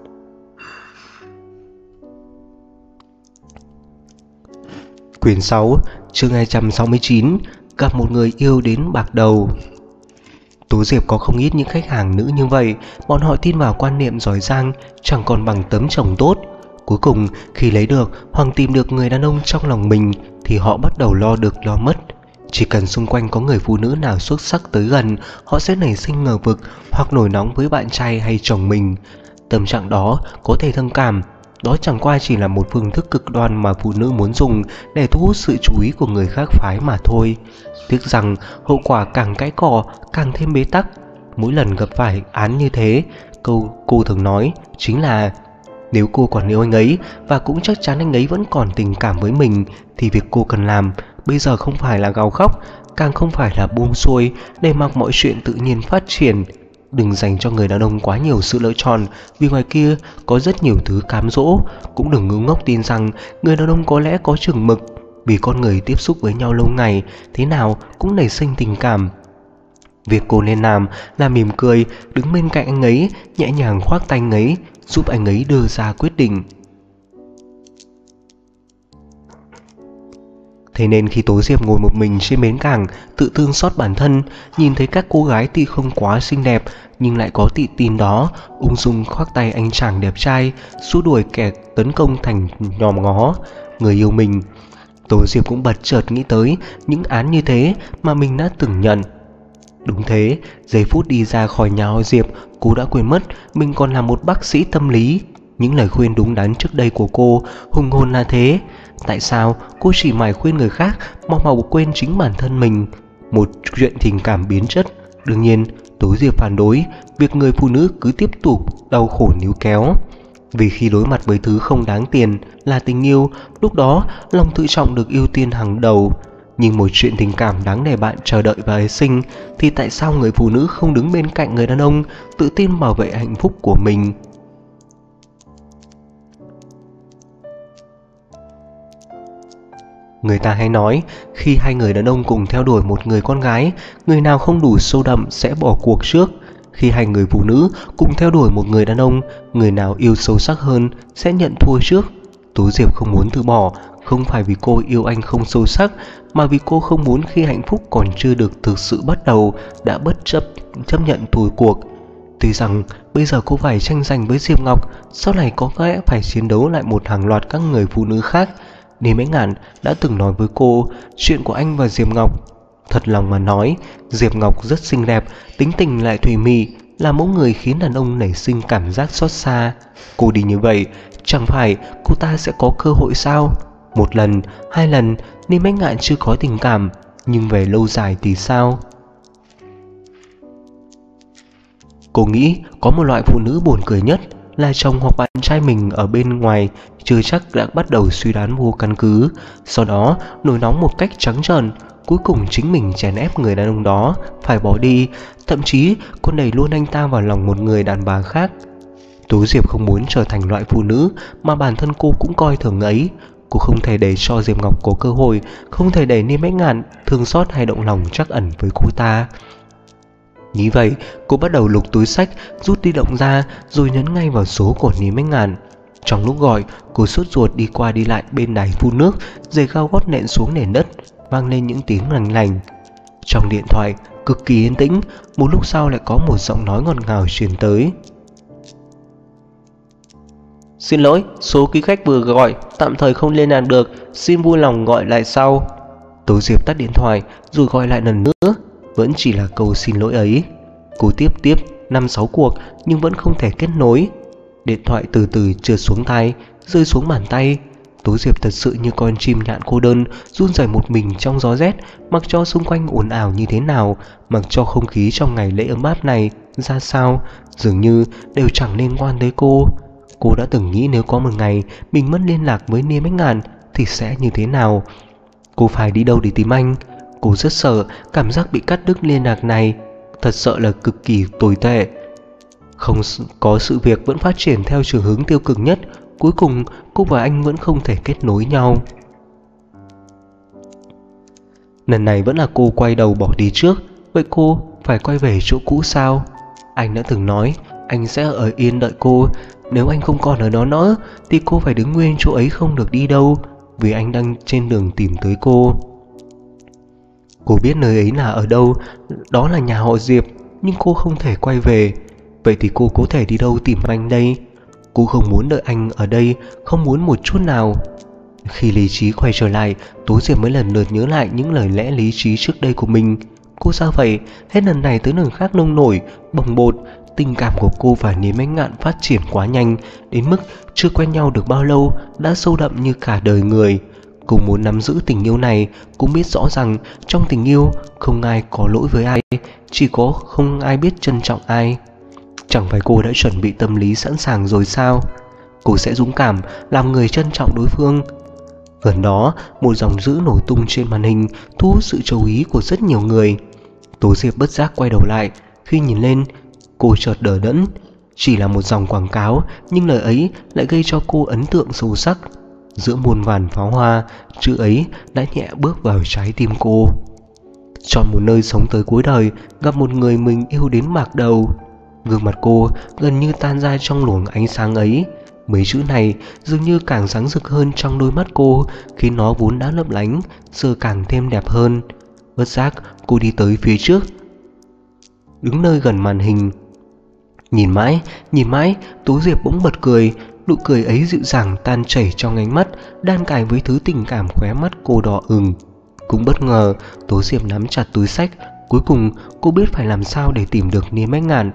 Speaker 1: Quyển 6, chương 269, gặp một người yêu đến bạc đầu. Tú Diệp có không ít những khách hàng nữ như vậy, bọn họ tin vào quan niệm giỏi giang chẳng còn bằng tấm chồng tốt. Cuối cùng khi lấy được hoặc tìm được người đàn ông trong lòng mình thì họ bắt đầu lo được lo mất. Chỉ cần xung quanh có người phụ nữ nào xuất sắc tới gần, họ sẽ nảy sinh ngờ vực hoặc nổi nóng với bạn trai hay chồng mình. Tâm trạng đó có thể thông cảm, đó chẳng qua chỉ là một phương thức cực đoan mà phụ nữ muốn dùng để thu hút sự chú ý của người khác phái mà thôi. Tiếc rằng hậu quả càng cãi cọ càng thêm bế tắc. Mỗi lần gặp phải án như thế, câu cô thường nói chính là: nếu cô còn yêu anh ấy và cũng chắc chắn anh ấy vẫn còn tình cảm với mình thì việc cô cần làm bây giờ không phải là gào khóc, càng không phải là buông xuôi để mặc mọi chuyện tự nhiên phát triển. Đừng dành cho người đàn ông quá nhiều sự lựa chọn, vì ngoài kia có rất nhiều thứ cám dỗ. Cũng đừng ngu ngốc tin rằng người đàn ông có lẽ có chừng mực, vì con người tiếp xúc với nhau lâu ngày thế nào cũng nảy sinh tình cảm. Việc cô nên làm là mỉm cười, đứng bên cạnh anh ấy, nhẹ nhàng khoác tay anh ấy, giúp anh ấy đưa ra quyết định. Thế nên khi Tố Diệp ngồi một mình trên bến cảng, tự thương xót bản thân, nhìn thấy các cô gái tuy không quá xinh đẹp nhưng lại có tự tin đó, ung dung khoác tay anh chàng đẹp trai, xua đuổi kẻ tấn công thành nhòm ngó người yêu mình. Tố Diệp cũng bật chợt nghĩ tới những án như thế mà mình đã từng nhận. Đúng thế, giây phút đi ra khỏi nhà họ Diệp, cô đã quên mất mình còn là một bác sĩ tâm lý. Những lời khuyên đúng đắn trước đây của cô hùng hồn là thế. Tại sao cô chỉ mải khuyên người khác mà quên chính bản thân mình? Một chuyện tình cảm biến chất. Đương nhiên Tố Diệp phản đối việc người phụ nữ cứ tiếp tục đau khổ níu kéo. Vì khi đối mặt với thứ không đáng tiền là tình yêu, lúc đó lòng tự trọng được ưu tiên hàng đầu. Nhưng một chuyện tình cảm đáng để bạn chờ đợi và hy sinh thì tại sao người phụ nữ không đứng bên cạnh người đàn ông, tự tin bảo vệ hạnh phúc của mình? Người ta hay nói, khi hai người đàn ông cùng theo đuổi một người con gái, người nào không đủ sâu đậm sẽ bỏ cuộc trước. Khi hai người phụ nữ cùng theo đuổi một người đàn ông, người nào yêu sâu sắc hơn sẽ nhận thua trước. Tú Diệp không muốn từ bỏ, không phải vì cô yêu anh không sâu sắc, mà vì cô không muốn khi hạnh phúc còn chưa được thực sự bắt đầu đã bất chấp nhận thua cuộc. Tuy rằng bây giờ cô phải tranh giành với Diệp Ngọc, sau này có lẽ phải chiến đấu lại một hàng loạt các người phụ nữ khác. Niên Mấy Ngạn đã từng nói với cô chuyện của anh và Diệp Ngọc. Thật lòng mà nói, Diệp Ngọc rất xinh đẹp, tính tình lại thùy mị, là mẫu người khiến đàn ông nảy sinh cảm giác xót xa. Cô đi như vậy Chẳng phải cô ta sẽ có cơ hội sao? Một lần, hai lần, Ninh Bách Ngạn chưa có tình cảm, nhưng về lâu dài thì sao? Cô nghĩ có một loại phụ nữ buồn cười nhất là chồng hoặc bạn trai mình ở bên ngoài chưa chắc đã bắt đầu suy đoán vô căn cứ, sau đó nổi nóng một cách trắng trợn, cuối cùng chính mình chèn ép người đàn ông đó phải bỏ đi, thậm chí còn đẩy luôn anh ta vào lòng một người đàn bà khác. Tố Diệp không muốn trở thành loại phụ nữ mà bản thân cô cũng coi thường ấy. Cô không thể để cho Diệp Ngọc có cơ hội, không thể để Ninh Bách Ngạn thương xót hay động lòng trắc ẩn với cô ta. Nghĩ vậy, cô bắt đầu lục túi xách, rút di động ra rồi nhấn ngay vào số của Ninh Bách Ngạn. Trong lúc gọi, cô sốt ruột đi qua đi lại bên đài phun nước, giày cao gót nện xuống nền đất, vang lên những tiếng lành lành. Trong điện thoại cực kỳ yên tĩnh, một lúc sau lại có một giọng nói ngọt ngào truyền tới.
Speaker 2: Xin lỗi, số quý khách vừa gọi tạm thời không liên lạc được, xin vui lòng gọi lại sau.
Speaker 1: Tố Diệp tắt điện thoại rồi gọi lại lần nữa, vẫn chỉ là câu xin lỗi ấy. Cô tiếp 5-6 cuộc nhưng vẫn không thể kết nối. Điện thoại từ từ trượt xuống tay, rơi xuống bàn tay. Tố Diệp thật sự như con chim nhạn cô đơn, run rẩy một mình trong gió rét, mặc cho xung quanh ồn ào như thế nào, mặc cho không khí trong ngày lễ ấm áp này ra sao, dường như đều chẳng liên quan tới cô. Cô đã từng nghĩ nếu có một ngày mình mất liên lạc với Ninh Bách Ngạn thì sẽ như thế nào. Cô phải đi đâu để tìm anh? Cô rất sợ cảm giác bị cắt đứt liên lạc này, thật sợ là cực kỳ tồi tệ. Không có sự việc vẫn phát triển theo chiều hướng tiêu cực nhất, cuối cùng cô và anh vẫn không thể kết nối nhau. Lần này vẫn là cô quay đầu bỏ đi trước. Vậy cô phải quay về chỗ cũ sao? Anh đã từng nói anh sẽ ở yên đợi cô. Nếu anh không còn ở đó nữa thì cô phải đứng nguyên chỗ ấy, không được đi đâu, vì anh đang trên đường tìm tới cô. Cô biết nơi ấy là ở đâu, đó là nhà họ Diệp, nhưng cô không thể quay về. Vậy thì cô có thể đi đâu tìm anh đây? Cô không muốn đợi anh ở đây, không muốn một chút nào. Khi lý trí quay trở lại, Tố Diệp mới lần lượt nhớ lại những lời lẽ lý trí trước đây của mình. Cô sao vậy? Hết lần này tới lần khác nông nổi, bồng bột. Tình cảm của cô và Ninh Bách Ngạn phát triển quá nhanh, đến mức chưa quen nhau được bao lâu đã sâu đậm như cả đời người. Cô muốn nắm giữ tình yêu này, cũng biết rõ rằng trong tình yêu không ai có lỗi với ai, chỉ có không ai biết trân trọng ai. Chẳng phải cô đã chuẩn bị tâm lý sẵn sàng rồi sao? Cô sẽ dũng cảm làm người trân trọng đối phương. Gần đó, một dòng chữ nổ tung trên màn hình thu hút sự chú ý của rất nhiều người. Tố Diệp bất giác quay đầu lại, khi nhìn lên, cô chợt đờ đẫn. Chỉ là một dòng quảng cáo, nhưng lời ấy lại gây cho cô ấn tượng sâu sắc. Giữa muôn vàn pháo hoa, chữ ấy đã nhẹ bước vào trái tim cô. Chọn một nơi sống tới cuối đời, gặp một người mình yêu đến mạc đầu. Gương mặt cô gần như tan ra trong luồng ánh sáng ấy. Mấy chữ này dường như càng sáng rực hơn trong đôi mắt cô, khiến nó vốn đã lấp lánh giờ càng thêm đẹp hơn. Bất giác cô đi tới phía trước, đứng nơi gần màn hình. Nhìn mãi, Tố Diệp bỗng bật cười. Nụ cười ấy dịu dàng tan chảy trong ánh mắt, đan cài với thứ tình cảm khóe mắt cô đỏ ửng. Cũng bất ngờ, Tố Diệp nắm chặt túi xách. Cuối cùng cô biết phải làm sao để tìm được Ninh Bách Ngạn.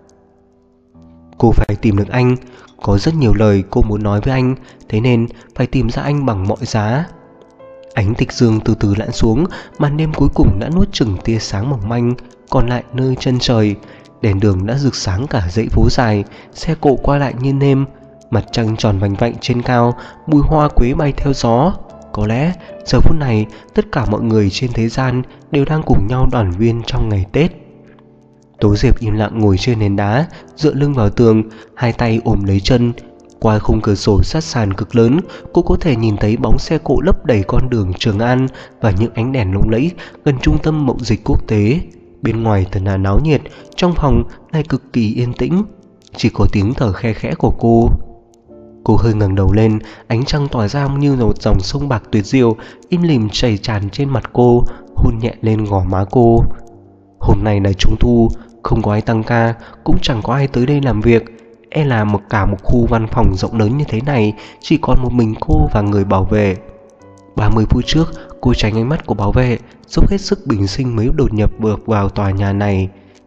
Speaker 1: Cô phải tìm được anh. Có rất nhiều lời cô muốn nói với anh, thế nên phải tìm ra anh bằng mọi giá. Ánh tịch dương từ từ lặn xuống, màn đêm cuối cùng đã nuốt chửng tia sáng mỏng manh còn lại nơi chân trời. Đèn đường đã rực sáng cả dãy phố dài, xe cộ qua lại như nêm. Mặt trăng tròn vành vạnh trên cao, mùi hoa quế bay theo gió. Có lẽ giờ phút này tất cả mọi người trên thế gian đều đang cùng nhau đoàn viên trong ngày Tết. Tố Diệp im lặng ngồi trên nền đá, dựa lưng vào tường, hai tay ôm lấy chân. Qua khung cửa sổ sát sàn cực lớn, cô có thể nhìn thấy bóng xe cộ lấp đầy con đường Trường An và những ánh đèn lộng lẫy gần trung tâm mậu dịch quốc tế. Bên ngoài thật là náo nhiệt, trong phòng lại cực kỳ yên tĩnh, chỉ có tiếng thở khe khẽ của cô. Cô hơi ngẩng đầu lên, ánh trăng tỏa ra như một dòng sông bạc tuyệt diệu, im lìm chảy tràn trên mặt cô, hôn nhẹ lên gò má cô. Hôm nay là Trung thu, không có ai tăng ca, cũng chẳng có ai tới đây làm việc. E là cả một khu văn phòng rộng lớn như thế này chỉ còn một mình cô và người bảo vệ. 30 phút trước, cô tránh ánh mắt của bảo vệ, dốc hết sức bình sinh mới đột nhập bước vào tòa nhà này.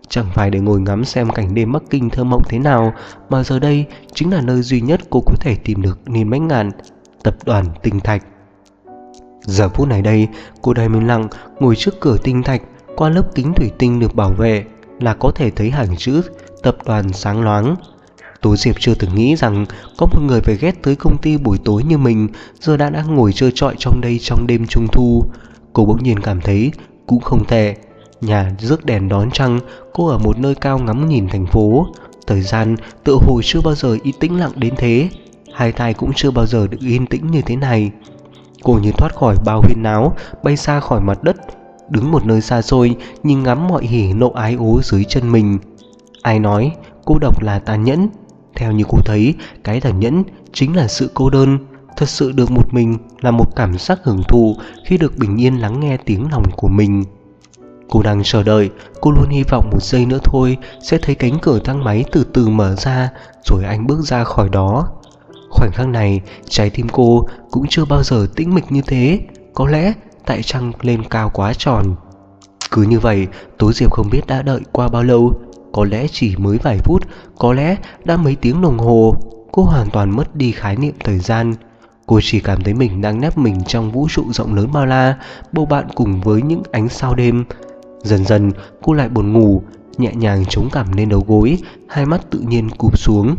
Speaker 1: Chẳng phải để ngồi ngắm xem cảnh đêm Bắc Kinh thơ mộng thế nào, mà giờ đây chính là nơi duy nhất cô có thể tìm được Ninh Mách Ngạn, tập đoàn Tinh Thạch. Giờ phút này đây, cô đành im lặng ngồi trước cửa Tinh Thạch. Qua lớp kính thủy tinh được bảo vệ là có thể thấy hàng chữ tập đoàn sáng loáng. Tố Diệp chưa từng nghĩ rằng có một người phải ghét tới công ty buổi tối như mình giờ đã đang ngồi trơ trọi trong đây trong đêm trung thu. Cô bỗng nhiên cảm thấy cũng không tệ. Nhà rước đèn đón trăng, cô ở một nơi cao ngắm nhìn thành phố. Thời gian tựa hồ chưa bao giờ yên tĩnh lặng đến thế. Hai tai cũng chưa bao giờ được yên tĩnh như thế này. Cô như thoát khỏi bao huyên náo, bay xa khỏi mặt đất, đứng một nơi xa xôi, nhìn ngắm mọi hỉ nộ ái ố dưới chân mình. Ai nói cô độc là tàn nhẫn? Theo như cô thấy, cái tàn nhẫn chính là sự cô đơn. Thật sự được một mình là một cảm giác hưởng thụ khi được bình yên lắng nghe tiếng lòng của mình. Cô đang chờ đợi, cô luôn hy vọng một giây nữa thôi sẽ thấy cánh cửa thang máy từ từ mở ra, rồi anh bước ra khỏi đó. Khoảnh khắc này, trái tim cô cũng chưa bao giờ tĩnh mịch như thế. Có lẽ tại trăng lên cao quá tròn. Cứ như vậy, Tố Diệp không biết đã đợi qua bao lâu. Có lẽ chỉ mới vài phút, có lẽ đã mấy tiếng đồng hồ. Cô hoàn toàn mất đi khái niệm thời gian. Cô chỉ cảm thấy mình đang nép mình trong vũ trụ rộng lớn bao la, bầu bạn cùng với những ánh sao đêm. Dần dần cô lại buồn ngủ, nhẹ nhàng chống cằm lên đầu gối, hai mắt tự nhiên cụp xuống.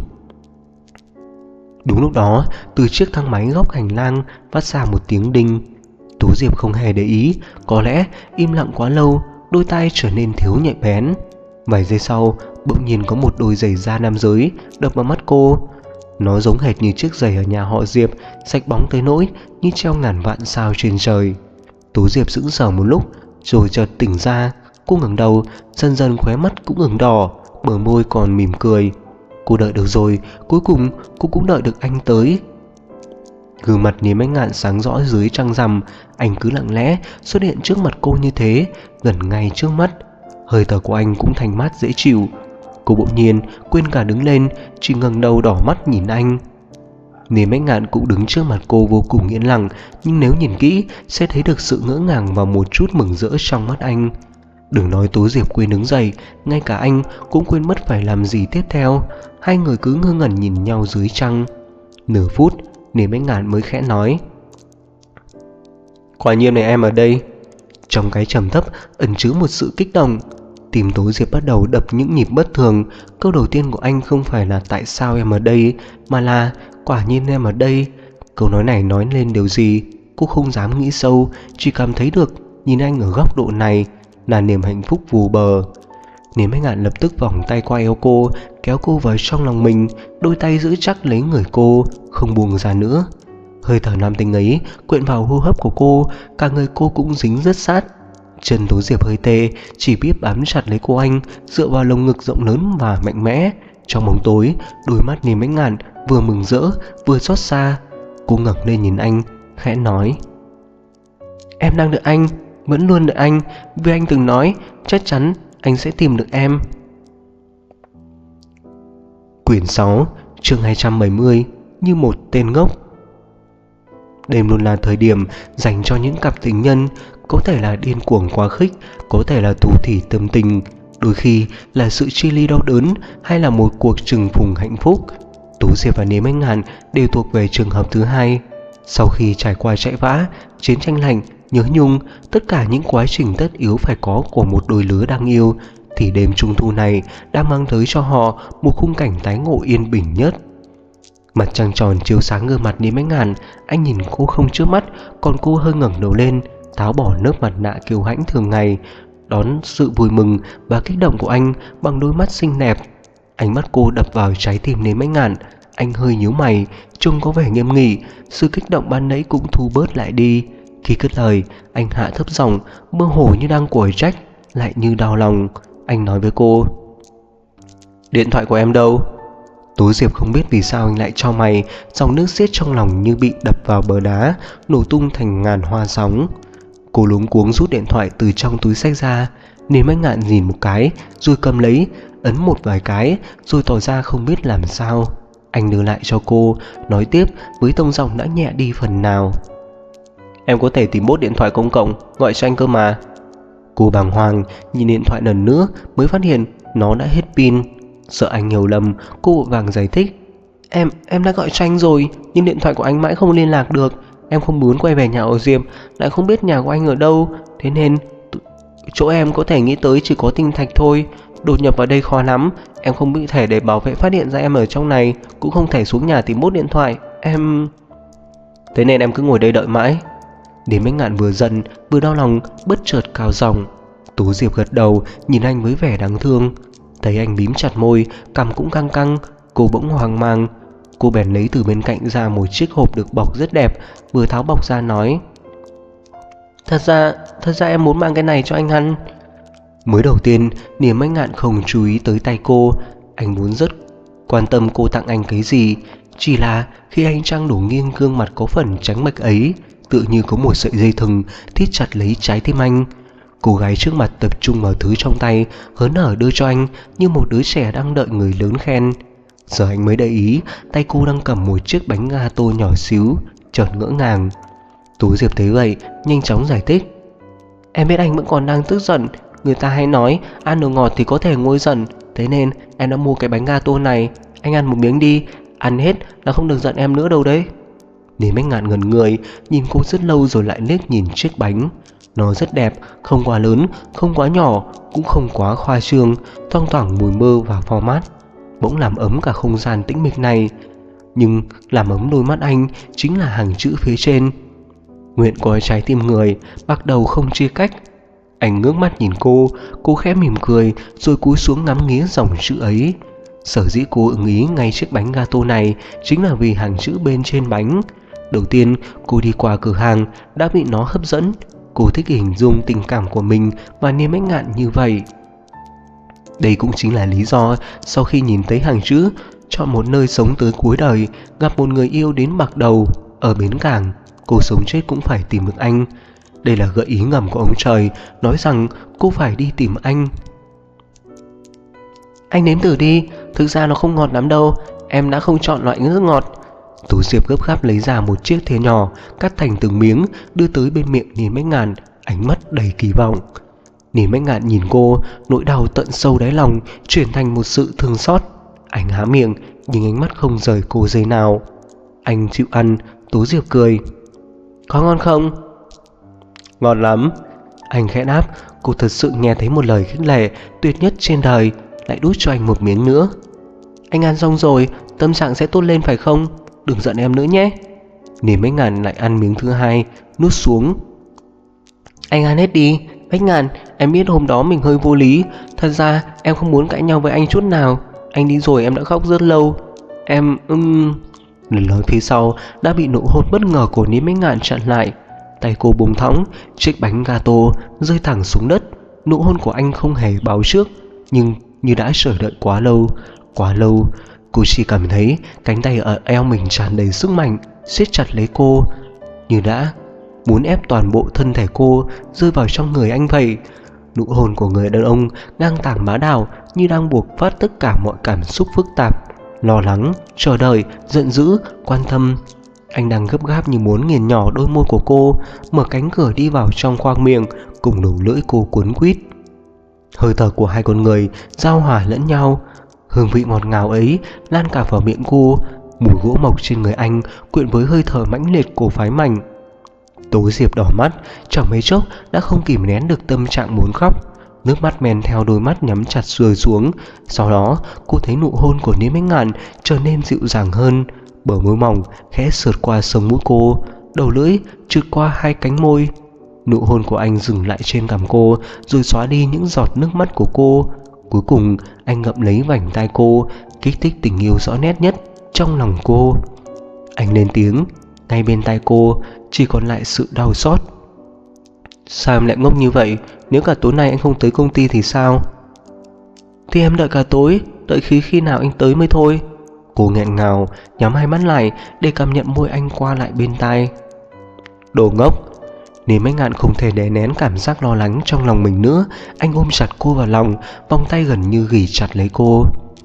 Speaker 1: Đúng lúc đó, từ chiếc thang máy góc hành lang phát ra một tiếng đinh. Tố Diệp không hề để ý, có lẽ im lặng quá lâu, đôi tai trở nên thiếu nhạy bén. Vài giây sau, bỗng nhiên có một đôi giày da nam giới đập vào mắt cô. Nó giống hệt như chiếc giày ở nhà họ Diệp, sạch bóng tới nỗi như treo ngàn vạn sao trên trời. Tố Diệp sững sờ một lúc, rồi chợt tỉnh ra. Cô ngẩng đầu, dần dần khóe mắt cũng ửng đỏ, bờ môi còn mỉm cười. Cô đợi được rồi, cuối cùng cô cũng đợi được anh tới. Gương mặt Ninh Mách Ngạn sáng rõ dưới trăng rằm, anh cứ lặng lẽ xuất hiện trước mặt cô như thế, gần ngay trước mắt. Hơi thở của anh cũng thanh mát dễ chịu. Cô bỗng nhiên quên cả đứng lên, chỉ ngẩng đầu đỏ mắt nhìn anh. Ninh Mách Ngạn cũng đứng trước mặt cô vô cùng yên lặng, nhưng nếu nhìn kỹ sẽ thấy được sự ngỡ ngàng và một chút mừng rỡ trong mắt anh. Đừng nói Tố Diệp quên đứng dậy, ngay cả anh cũng quên mất phải làm gì tiếp theo. Hai người cứ ngơ ngẩn nhìn nhau dưới trăng. Nửa phút, Ninh Mách Ngạn mới khẽ nói: "Quả nhiên này em ở đây." Trong cái trầm thấp ẩn chứa một sự kích động. Tim Tố Diệp bắt đầu đập những nhịp bất thường. Câu đầu tiên của anh không phải là tại sao em ở đây, mà là quả nhiên em ở đây. Câu nói này nói lên điều gì cô không dám nghĩ sâu, chỉ cảm thấy được nhìn anh ở góc độ này là niềm hạnh phúc vô bờ. Ninh Mách Ngạn lập tức vòng tay qua eo cô, kéo cô vào trong lòng mình, đôi tay giữ chắc lấy người cô, không buông ra nữa. Hơi thở nam tính ấy quyện vào hô hấp của cô, cả người cô cũng dính rất sát. Chân Tố Diệp hơi tê, chỉ biết bám chặt lấy cô anh, dựa vào lồng ngực rộng lớn và mạnh mẽ. Trong bóng tối, đôi mắt Ninh Mách Ngạn vừa mừng rỡ vừa xót xa. Cô ngẩng lên nhìn anh, khẽ nói: "Em đang đợi anh, vẫn luôn đợi anh, vì anh từng nói chắc chắn anh sẽ tìm được em." Quyển 6, chương 270, như một tên ngốc. Đêm luôn là thời điểm dành cho những cặp tình nhân, có thể là điên cuồng quá khích, có thể là thủ thỉ tâm tình, đôi khi là sự chia ly đau đớn, hay là một cuộc trùng phùng hạnh phúc. Tố Diệp và Ninh Mách Ngạn đều thuộc về trường hợp thứ hai. Sau khi trải qua cãi vã, chiến tranh lạnh, nhớ nhung, tất cả những quá trình tất yếu phải có của một đôi lứa đang yêu, thì đêm trung thu này đã mang tới cho họ một khung cảnh tái ngộ yên bình nhất. Mặt trăng tròn chiếu sáng gương mặt Ninh Mách Ngạn, anh nhìn cô không chớp mắt, còn cô hơi ngẩng đầu lên, tháo bỏ lớp mặt nạ kiêu hãnh thường ngày, đón sự vui mừng và kích động của anh bằng đôi mắt xinh đẹp. Ánh mắt cô đập vào trái tim Ninh Mách Ngạn, anh hơi nhíu mày, trông có vẻ nghiêm nghị, sự kích động ban nãy cũng thu bớt lại đi. Khi cất lời, anh hạ thấp giọng, mơ hồ như đang quở trách, lại như đau lòng. Anh nói với cô: "Điện thoại của em đâu?" Tố Diệp không biết vì sao anh lại chau mày, dòng nước xiết trong lòng như bị đập vào bờ đá, nổ tung thành ngàn hoa sóng. Cô luống cuống rút điện thoại từ trong túi xách ra. Ninh Mách Ngạn nhìn một cái, rồi cầm lấy, ấn một vài cái, rồi tỏ ra không biết làm sao. Anh đưa lại cho cô, nói tiếp với tông giọng đã nhẹ đi phần nào: "Em có thể tìm bốt điện thoại công cộng gọi cho anh cơ mà." Cô bàng hoàng nhìn điện thoại lần nữa mới phát hiện nó đã hết pin. Sợ anh hiểu lầm, cô vội vàng giải thích.
Speaker 2: Em đã gọi cho anh rồi, nhưng điện thoại của anh mãi không liên lạc được. Em không muốn quay về nhà ở Diệp, lại không biết nhà của anh ở đâu. Thế nên chỗ em có thể nghĩ tới chỉ có tinh thạch thôi. Đột nhập vào đây khó lắm. Em không bị thể để bảo vệ phát hiện ra em ở trong này, cũng không thể xuống nhà tìm bốt điện thoại.
Speaker 1: Thế nên em cứ ngồi đây đợi mãi. Đến Bách Ngạn vừa giận vừa đau lòng bất chợt cào giọng. Tú Diệp gật đầu nhìn anh với vẻ đáng thương. Thấy anh mím chặt môi, cằm cũng căng căng, cô bỗng hoang mang. Cô bèn lấy từ bên cạnh ra một chiếc hộp được bọc rất đẹp, vừa tháo bọc ra nói.
Speaker 2: Thật ra em muốn mang cái này cho anh ăn.
Speaker 1: Mới đầu tiên, Niềm Bách Ngạn không chú ý tới tay cô. Anh muốn rất quan tâm cô tặng anh cái gì. Chỉ là khi anh Trăng đổ nghiêng gương mặt có phần trắng bệch ấy, tự như có một sợi dây thừng thít chặt lấy trái tim anh. Cô gái trước mặt tập trung vào thứ trong tay, hớn hở đưa cho anh như một đứa trẻ đang đợi người lớn khen. Giờ anh mới để ý tay cô đang cầm một chiếc bánh gato nhỏ xíu, chợt ngỡ ngàng. Tú Diệp thấy vậy nhanh chóng giải thích.
Speaker 2: Em biết anh vẫn còn đang tức giận. Người ta hay nói ăn đồ ngọt thì có thể nguôi giận. Thế nên em đã mua cái bánh gato này. Anh ăn một miếng đi, ăn hết là không được giận em nữa đâu đấy.
Speaker 1: Niềm Bách Ngạn ngẩn người, nhìn cô rất lâu rồi lại liếc nhìn chiếc bánh. Nó rất đẹp, không quá lớn, không quá nhỏ, cũng không quá khoa trương, thoang thoảng mùi mơ và format. Bỗng làm ấm cả không gian tĩnh mịch này. Nhưng làm ấm đôi mắt anh chính là hàng chữ phía trên. Nguyện có trái tim người, bắt đầu không chia cách. Anh ngước mắt nhìn cô khẽ mỉm cười rồi cúi xuống ngắm nghía dòng chữ ấy. Sở dĩ cô ưng ý ngay chiếc bánh gato này chính là vì hàng chữ bên trên bánh. Đầu tiên cô đi qua cửa hàng đã bị nó hấp dẫn. Cô thích hình dung tình cảm của mình và Niềm Bách Ngạn như vậy. Đây cũng chính là lý do sau khi nhìn thấy hàng chữ chọn một nơi sống tới cuối đời, gặp một người yêu đến bạc đầu, ở bến cảng, cô sống chết cũng phải tìm được anh. Đây là gợi ý ngầm của ông trời, nói rằng cô phải đi tìm anh.
Speaker 2: Anh nếm thử đi, thực ra nó không ngọt lắm đâu. Em đã không chọn loại nước ngọt.
Speaker 1: Tú Diệp gấp gáp lấy ra một chiếc thìa nhỏ, cắt thành từng miếng, đưa tới bên miệng Niềm Bách Ngạn, ánh mắt đầy kỳ vọng. Niềm Bách Ngạn nhìn cô, nỗi đau tận sâu đáy lòng chuyển thành một sự thương xót. Anh há miệng, nhưng ánh mắt không rời cô giây nào. Anh chịu ăn. Tú Diệp cười.
Speaker 2: Có ngon không?
Speaker 1: Ngon lắm. Anh khẽ đáp. Cô thật sự nghe thấy một lời khích lệ tuyệt nhất trên đời, lại đút cho anh một miếng nữa.
Speaker 2: Anh ăn xong rồi, tâm trạng sẽ tốt lên phải không? Đừng giận em nữa nhé.
Speaker 1: Niềm Bách Ngạn lại ăn miếng thứ hai, nuốt xuống.
Speaker 2: Anh ăn hết đi. Bách Ngạn, em biết hôm đó mình hơi vô lý. Thật ra em không muốn cãi nhau với anh chút nào. Anh đi rồi em đã khóc rất lâu.
Speaker 1: Lời nói phía sau đã bị nụ hôn bất ngờ của Niềm Bách Ngạn chặn lại. Tay cô buông thõng, chiếc bánh gato rơi thẳng xuống đất. Nụ hôn của anh không hề báo trước, nhưng như đã chờ đợi quá lâu. Cô chỉ cảm thấy cánh tay ở eo mình tràn đầy sức mạnh, siết chặt lấy cô, như đã muốn ép toàn bộ thân thể cô rơi vào trong người anh vậy. Nụ hôn của người đàn ông ngang tàng bá đạo, như đang buộc phát tất cả mọi cảm xúc phức tạp, lo lắng, chờ đợi, giận dữ, quan tâm. Anh đang gấp gáp như muốn nghiền nhỏ đôi môi của cô, mở cánh cửa đi vào trong khoang miệng, cùng đầu lưỡi cô cuốn quýt. Hơi thở của hai con người giao hòa lẫn nhau, hương vị ngọt ngào ấy lan cả vào miệng cô. Mùi gỗ mộc trên người anh quyện với hơi thở mãnh liệt của phái mảnh. Tú Diệp đỏ mắt, chẳng mấy chốc đã không kìm nén được tâm trạng muốn khóc. Nước mắt men theo đôi mắt nhắm chặt rơi xuống. Sau đó cô thấy nụ hôn của Niềm Bách Ngạn trở nên dịu dàng hơn. Bờ môi mỏng khẽ sượt qua sống mũi cô, đầu lưỡi trượt qua hai cánh môi. Nụ hôn của anh dừng lại trên cằm cô, rồi xóa đi những giọt nước mắt của cô. Cuối cùng anh ngậm lấy vành tai cô, kích thích tình yêu rõ nét nhất trong lòng cô. Anh lên tiếng, ngay bên tai cô chỉ còn lại sự đau xót. Sao em lại ngốc như vậy? Nếu cả tối nay anh không tới công ty thì sao?
Speaker 2: Thì em đợi cả tối, đợi khi nào anh tới mới thôi.
Speaker 1: Cô nghẹn ngào, nhắm hai mắt lại để cảm nhận môi anh qua lại bên tai. Đồ ngốc. Niềm Bách Ngạn không thể đè nén cảm giác lo lắng trong lòng mình nữa. Anh ôm chặt cô vào lòng, vòng tay gần như ghì chặt lấy cô.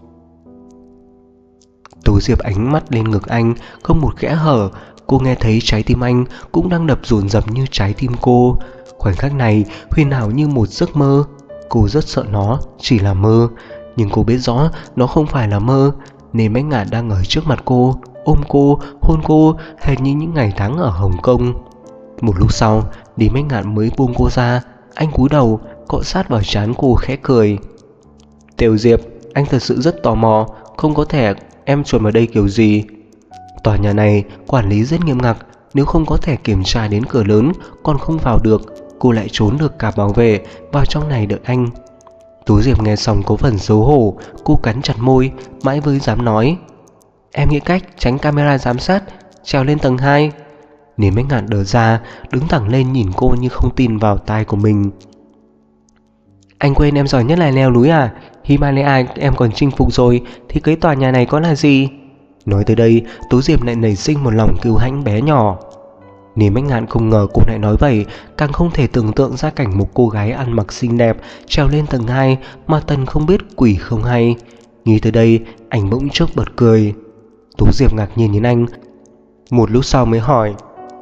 Speaker 1: Tú Diệp ánh mắt lên ngực anh, không một kẽ hở. Cô nghe thấy trái tim anh cũng đang đập dồn dập như trái tim cô. Khoảnh khắc này huyền ảo như một giấc mơ. Cô rất sợ nó chỉ là mơ. Nhưng cô biết rõ nó không phải là mơ, nên Bách Ngạn đang ở trước mặt cô, ôm cô, hôn cô hệt như những ngày tháng ở Hồng Kông. Một lúc sau, Lý Bách Ngạn mới buông cô ra. Anh cúi đầu, cọ sát vào trán cô khẽ cười. Tiểu Diệp, anh thật sự rất tò mò, không có thẻ em chuồn vào đây kiểu gì? Tòa nhà này quản lý rất nghiêm ngặt, nếu không có thẻ kiểm tra đến cửa lớn còn không vào được. Cô lại trốn được cả bảo vệ vào trong này đợi anh. Tú Diệp nghe xong có phần xấu hổ, cô cắn chặt môi, mãi mới dám nói. Em nghĩ cách tránh camera giám sát, trèo lên tầng 2. Nên Bách Ngạn đờ ra, đứng thẳng lên nhìn cô như không tin vào tai của mình. Anh quên em giỏi nhất là leo núi à? Himalaya em còn chinh phục rồi, thì cái tòa nhà này có là gì? Nói tới đây, Tú Diệp lại nảy sinh một lòng kiêu hãnh bé nhỏ. Nên Bách Ngạn không ngờ cô lại nói vậy, càng không thể tưởng tượng ra cảnh một cô gái ăn mặc xinh đẹp trèo lên tầng 2 mà thần không biết quỷ không hay. Nghĩ tới đây, anh bỗng chốc bật cười. Tú Diệp ngạc nhiên nhìn anh, một lúc sau mới hỏi.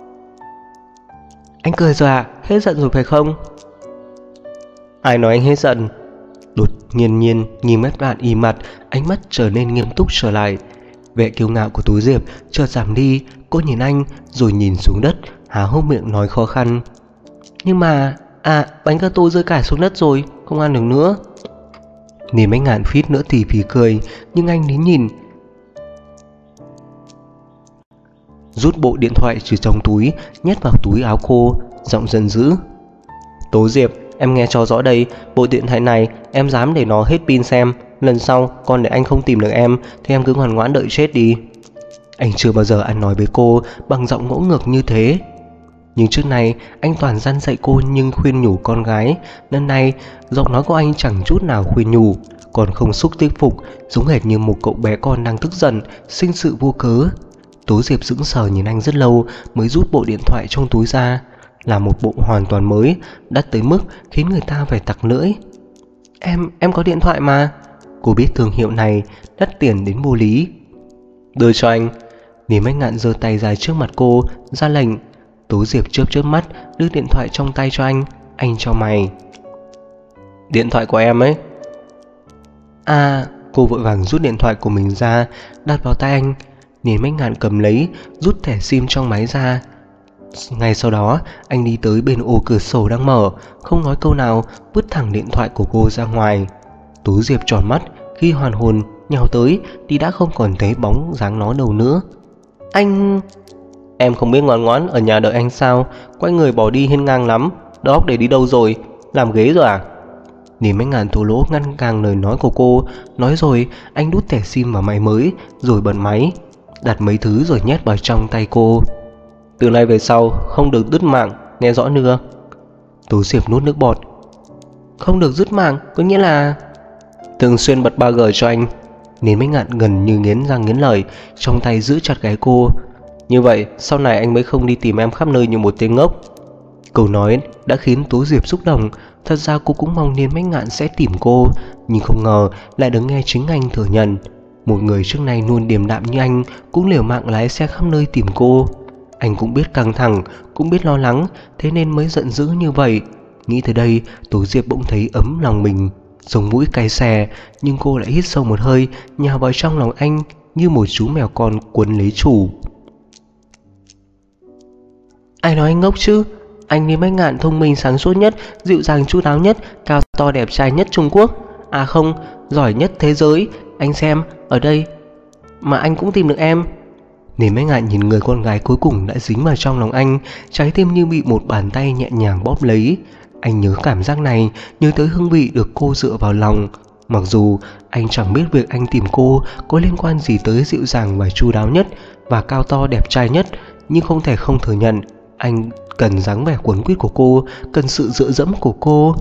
Speaker 1: Anh cười rồi à? Hết giận rồi phải không? Ai nói anh hết giận? Đột nhiên nhìn Bách Ngạn im mặt, ánh mắt trở nên nghiêm túc trở lại. Vẻ kiêu ngạo của Tú Diệp chợt giảm đi. Cô nhìn anh rồi nhìn xuống đất, há hốc miệng nói khó khăn. Nhưng mà... bánh gato rơi cả xuống đất rồi, không ăn được nữa. Nên Bách Ngạn phít nữa thì phì cười, nhưng anh nín nhìn. Rút bộ điện thoại từ trong túi, nhét vào túi áo cô, giọng giận dữ. Tú Diệp, em nghe cho rõ đây, bộ điện thoại này em dám để nó hết pin xem. Lần sau còn để anh không tìm được em thì em cứ ngoan ngoãn đợi chết đi. Anh chưa bao giờ ăn nói với cô bằng giọng ngỗ ngược như thế. Nhưng trước này anh toàn răn dạy cô nhưng khuyên nhủ con gái. Lần này giọng nói của anh chẳng chút nào khuyên nhủ, còn không xúc tiếp phục, giống hệt như một cậu bé con đang tức giận, sinh sự vô cớ. Tú Diệp sững sờ nhìn anh rất lâu mới rút bộ điện thoại trong túi ra. Là một bộ hoàn toàn mới, đắt tới mức khiến người ta phải tặc lưỡi. Em có điện thoại mà. Cô biết thương hiệu này đắt tiền đến vô lý. Đưa cho anh. Nếu Bách Ngạn giơ tay ra trước mặt cô, ra lệnh. Tú Diệp chớp mắt đưa điện thoại trong tay cho anh. Anh chau mày. Điện thoại của em ấy. Cô vội vàng rút điện thoại của mình ra, đặt vào tay anh. Nên Bách Ngạn cầm lấy, rút thẻ sim trong máy ra. Ngay sau đó, anh đi tới bên ô cửa sổ đang mở, không nói câu nào, vứt thẳng điện thoại của cô ra ngoài. Tú Diệp tròn mắt, khi hoàn hồn nhào tới thì đã không còn thấy bóng dáng nó đâu nữa. Anh... Em không biết ngoan ngoãn ở nhà đợi anh sao? Quay người bỏ đi hiên ngang lắm. Đầu óc để đi đâu rồi? Làm ghế rồi à? Nên Bách Ngạn thô lỗ ngăn cản lời nói của cô. Nói rồi, anh đút thẻ sim vào máy mới, rồi bật máy, đặt mấy thứ rồi nhét vào trong tay cô. Từ nay về sau không được đứt mạng, nghe rõ chưa? Tú Diệp nuốt nước bọt. Không được dứt mạng có nghĩa là... Thường xuyên bật 3G cho anh. Nên Bách Ngạn gần như nghiến răng nghiến lợi, trong tay giữ chặt gáy cô. Như vậy sau này anh mới không đi tìm em khắp nơi như một tên ngốc. Câu nói đã khiến Tú Diệp xúc động. Thật ra cô cũng mong Nên Bách Ngạn sẽ tìm cô, nhưng không ngờ lại được nghe chính anh thừa nhận. Một người trước nay luôn điềm đạm như anh cũng liều mạng lái xe khắp nơi tìm cô. Anh cũng biết căng thẳng, cũng biết lo lắng, thế nên mới giận dữ như vậy. Nghĩ tới đây, Tú Diệp bỗng thấy ấm lòng mình, sống mũi cay xè. Nhưng cô lại hít sâu một hơi, nhào vào trong lòng anh như một chú mèo con cuốn lấy chủ. Ai nói anh ngốc chứ? Anh Nên Bách Ngạn thông minh sáng suốt nhất, dịu dàng chu đáo nhất, cao to đẹp trai nhất Trung Quốc. À không, giỏi nhất thế giới. Anh xem, ở đây mà anh cũng tìm được em. Nên Bách Ngạn nhìn người con gái cuối cùng đã dính vào trong lòng anh, trái tim như bị một bàn tay nhẹ nhàng bóp lấy. Anh nhớ cảm giác này, nhớ tới hương vị được cô dựa vào lòng. Mặc dù anh chẳng biết việc anh tìm cô có liên quan gì tới dịu dàng và chu đáo nhất và cao to đẹp trai nhất, nhưng không thể không thừa nhận anh cần dáng vẻ cuốn quýt của cô, cần sự dựa dẫm của cô.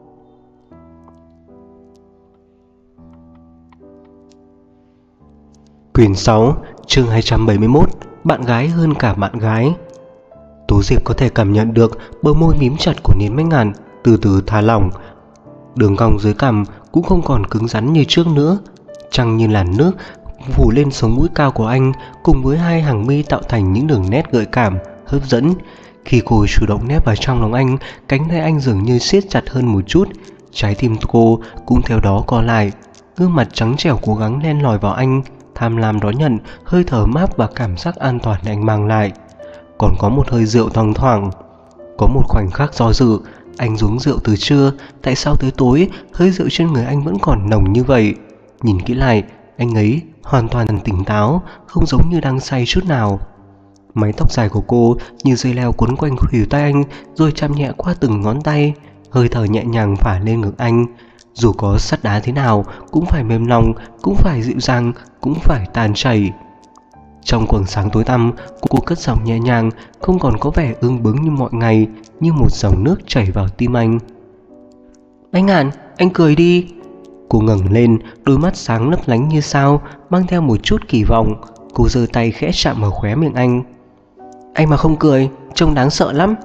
Speaker 1: Quyển 6, chương 271, bạn gái hơn cả bạn gái. Tú Diệp có thể cảm nhận được bờ môi mím chặt của Nên Bách Ngạn từ từ thả lỏng. Đường cong dưới cằm cũng không còn cứng rắn như trước nữa, trăng như làn nước phủ lên sống mũi cao của anh, cùng với hai hàng mi tạo thành những đường nét gợi cảm, hấp dẫn. Khi cô chủ động nép vào trong lòng anh, cánh tay anh dường như siết chặt hơn một chút, trái tim cô cũng theo đó co lại. gương mặt trắng trẻo cố gắng len lỏi vào anh, tham lam đón nhận hơi thở ấm áp và cảm giác an toàn anh mang lại. Còn có một hơi rượu thoang thoảng. Có một khoảnh khắc do dự, anh uống rượu từ trưa, tại sao tới tối hơi rượu trên người anh vẫn còn nồng như vậy? Nhìn kỹ lại, anh ấy hoàn toàn tỉnh táo, không giống như đang say chút nào. Mái tóc dài của cô như dây leo quấn quanh khuỷu tay anh, rồi chạm nhẹ qua từng ngón tay, hơi thở nhẹ nhàng phả lên ngực anh. Dù có sắt đá thế nào cũng phải mềm lòng, cũng phải dịu dàng, cũng phải tan chảy. Trong quầng sáng tối tăm, cô cất giọng nhẹ nhàng, không còn có vẻ ương bướng như mọi ngày, như một dòng nước chảy vào tim anh. Anh Ngạn, anh cười đi. Cô ngẩng lên, đôi mắt sáng lấp lánh như sao, mang theo một chút kỳ vọng. Cô giơ tay khẽ chạm vào khóe miệng anh. Anh mà không cười, trông đáng sợ lắm.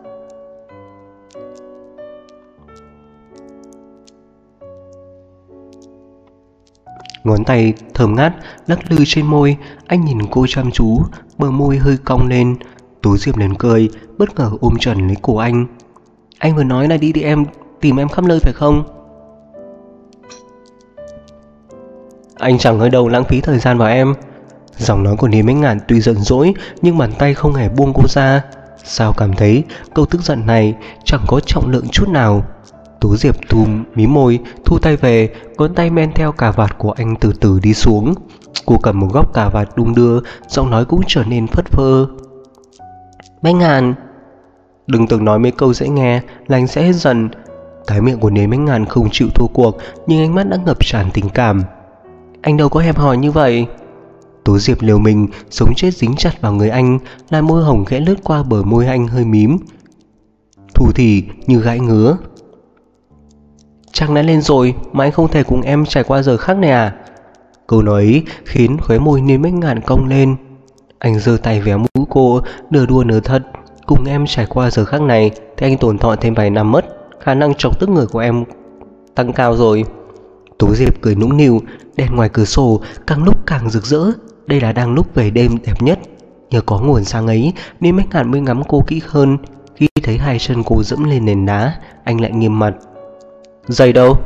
Speaker 1: Ngón tay thơm ngát lắc lư trên môi, anh nhìn cô chăm chú, bờ môi hơi cong lên. Tú Diệp liền cười, bất ngờ ôm chặt lấy cổ anh. Anh vừa nói là đi em tìm em khắp nơi phải không? Anh chẳng ở đâu lãng phí thời gian vào em. Giọng nói của Niêm Ánh Ngạn tuy giận dỗi nhưng bàn tay không hề buông cô ra. Sao cảm thấy câu tức giận này chẳng có trọng lượng chút nào. Tú Diệp mí môi, thu tay về, ngón tay men theo cà vạt của anh từ từ đi xuống. Cô cầm một góc cà vạt đung đưa, giọng nói cũng trở nên phất phơ. Ánh Ngạn, đừng tưởng nói mấy câu dễ nghe là anh sẽ hết giận. Cái miệng của Niêm Ánh Ngạn không chịu thua cuộc, nhưng ánh mắt đã ngập tràn tình cảm. Anh đâu có hẹp hòi như vậy. Tú Diệp liều mình, sống chết dính chặt vào người anh, làn môi hồng khẽ lướt qua bờ môi anh hơi mím, thủ thỉ như gãi ngứa. Trăng đã lên rồi mà anh không thể cùng em trải qua giờ khắc này à? Câu nói ấy khiến khóe môi Niêm Ánh Ngạn cong lên. Anh giơ tay véo mũi cô, nửa đùa nửa thật. Cùng em trải qua giờ khắc này thì anh tổn thọ thêm vài năm mất, khả năng chọc tức người của em tăng cao rồi. Tú Diệp cười nũng nịu, đèn ngoài cửa sổ càng lúc càng rực rỡ. Đây là đang lúc về đêm đẹp nhất. Nhờ có nguồn sáng ấy nên Ánh Ngạn mới ngắm cô kỹ hơn. Khi thấy hai chân cô dẫm lên nền đá, anh lại nghiêm mặt. Giày đâu?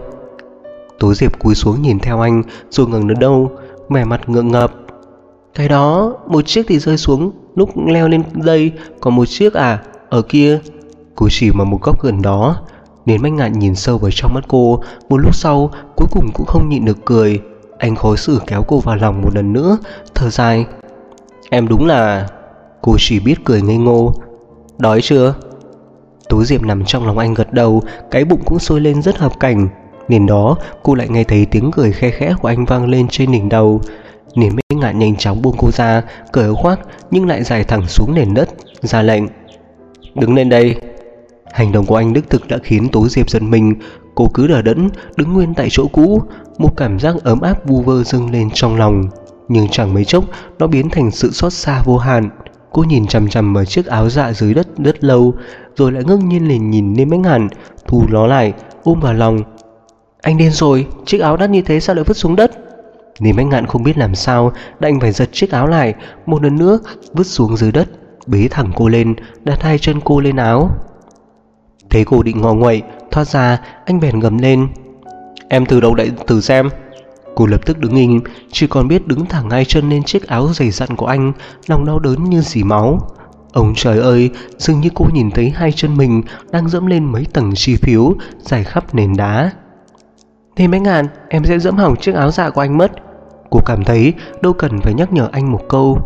Speaker 1: Tú Diệp cúi xuống nhìn theo anh, rồi ngẩng đến đâu, vẻ mặt ngượng ngập. Cái đó, một chiếc thì rơi xuống lúc leo lên dây, còn một chiếc ở kia. Cô chỉ vào một góc gần đó. Nên Ánh Ngạn nhìn sâu vào trong mắt cô. Một lúc sau cuối cùng cũng không nhịn được cười. Anh khó xử kéo cô vào lòng một lần nữa, thở dài. Em đúng là... Cô chỉ biết cười ngây ngô. Đói chưa? Tú Diệp nằm trong lòng anh gật đầu, cái bụng cũng sôi lên rất hợp cảnh. Nên đó cô lại nghe thấy tiếng cười khe khẽ của anh vang lên trên đỉnh đầu. Nên Ánh Ngạn nhanh chóng buông cô ra, cởi áo khoác nhưng lại dài thẳng xuống nền đất, ra lệnh. Đứng lên đây. Hành động của anh đích thực đã khiến Tú Diệp giật mình. Cô cứ đờ đẫn đứng nguyên tại chỗ cũ. Một cảm giác ấm áp vu vơ dâng lên trong lòng, nhưng chẳng mấy chốc nó biến thành sự xót xa vô hạn. Cô nhìn chằm chằm vào chiếc áo dạ dưới đất rất lâu, rồi lại ngước nhiên lên nhìn Niêm Ánh Ngạn, thu nó lại ôm vào lòng. Anh điên rồi, chiếc áo đắt như thế sao lại vứt xuống đất? Niêm Ánh Ngạn không biết làm sao, đành phải giật chiếc áo lại, một lần nữa vứt xuống dưới đất, bế thẳng cô lên, đặt hai chân cô lên áo. Thấy cô định ngọ nguậy thoát ra, anh bèn gầm lên. Em từ đầu lại thử xem. Cô lập tức đứng im, chỉ còn biết đứng thẳng hai chân lên chiếc áo dày dặn của anh, lòng đau đớn như dỉ máu. Ông trời ơi, dường như cô nhìn thấy hai chân mình đang dẫm lên mấy tầng chi phiếu dài khắp nền đá. Niêm Ánh Ngạn, em sẽ dẫm hỏng chiếc áo dạ của anh mất. Cô cảm thấy đâu cần phải nhắc nhở anh một câu.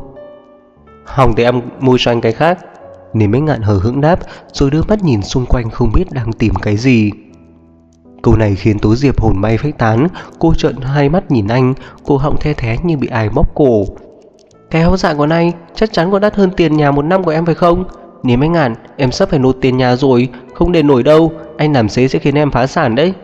Speaker 1: Hỏng thì em mua cho anh cái khác. Niêm Ánh Ngạn hờ hững đáp, rồi đưa mắt nhìn xung quanh không biết đang tìm cái gì. Câu này khiến Tú Diệp hồn bay phách tán. Cô trợn hai mắt nhìn anh, cổ họng the thé như bị ai bóp cổ. Cái áo dạ của này chắc chắn còn đắt hơn tiền nhà một năm của em phải không? Niêm Ánh Ngạn, em sắp phải nộp tiền nhà rồi, không đền nổi đâu. Anh làm thế sẽ khiến em phá sản đấy.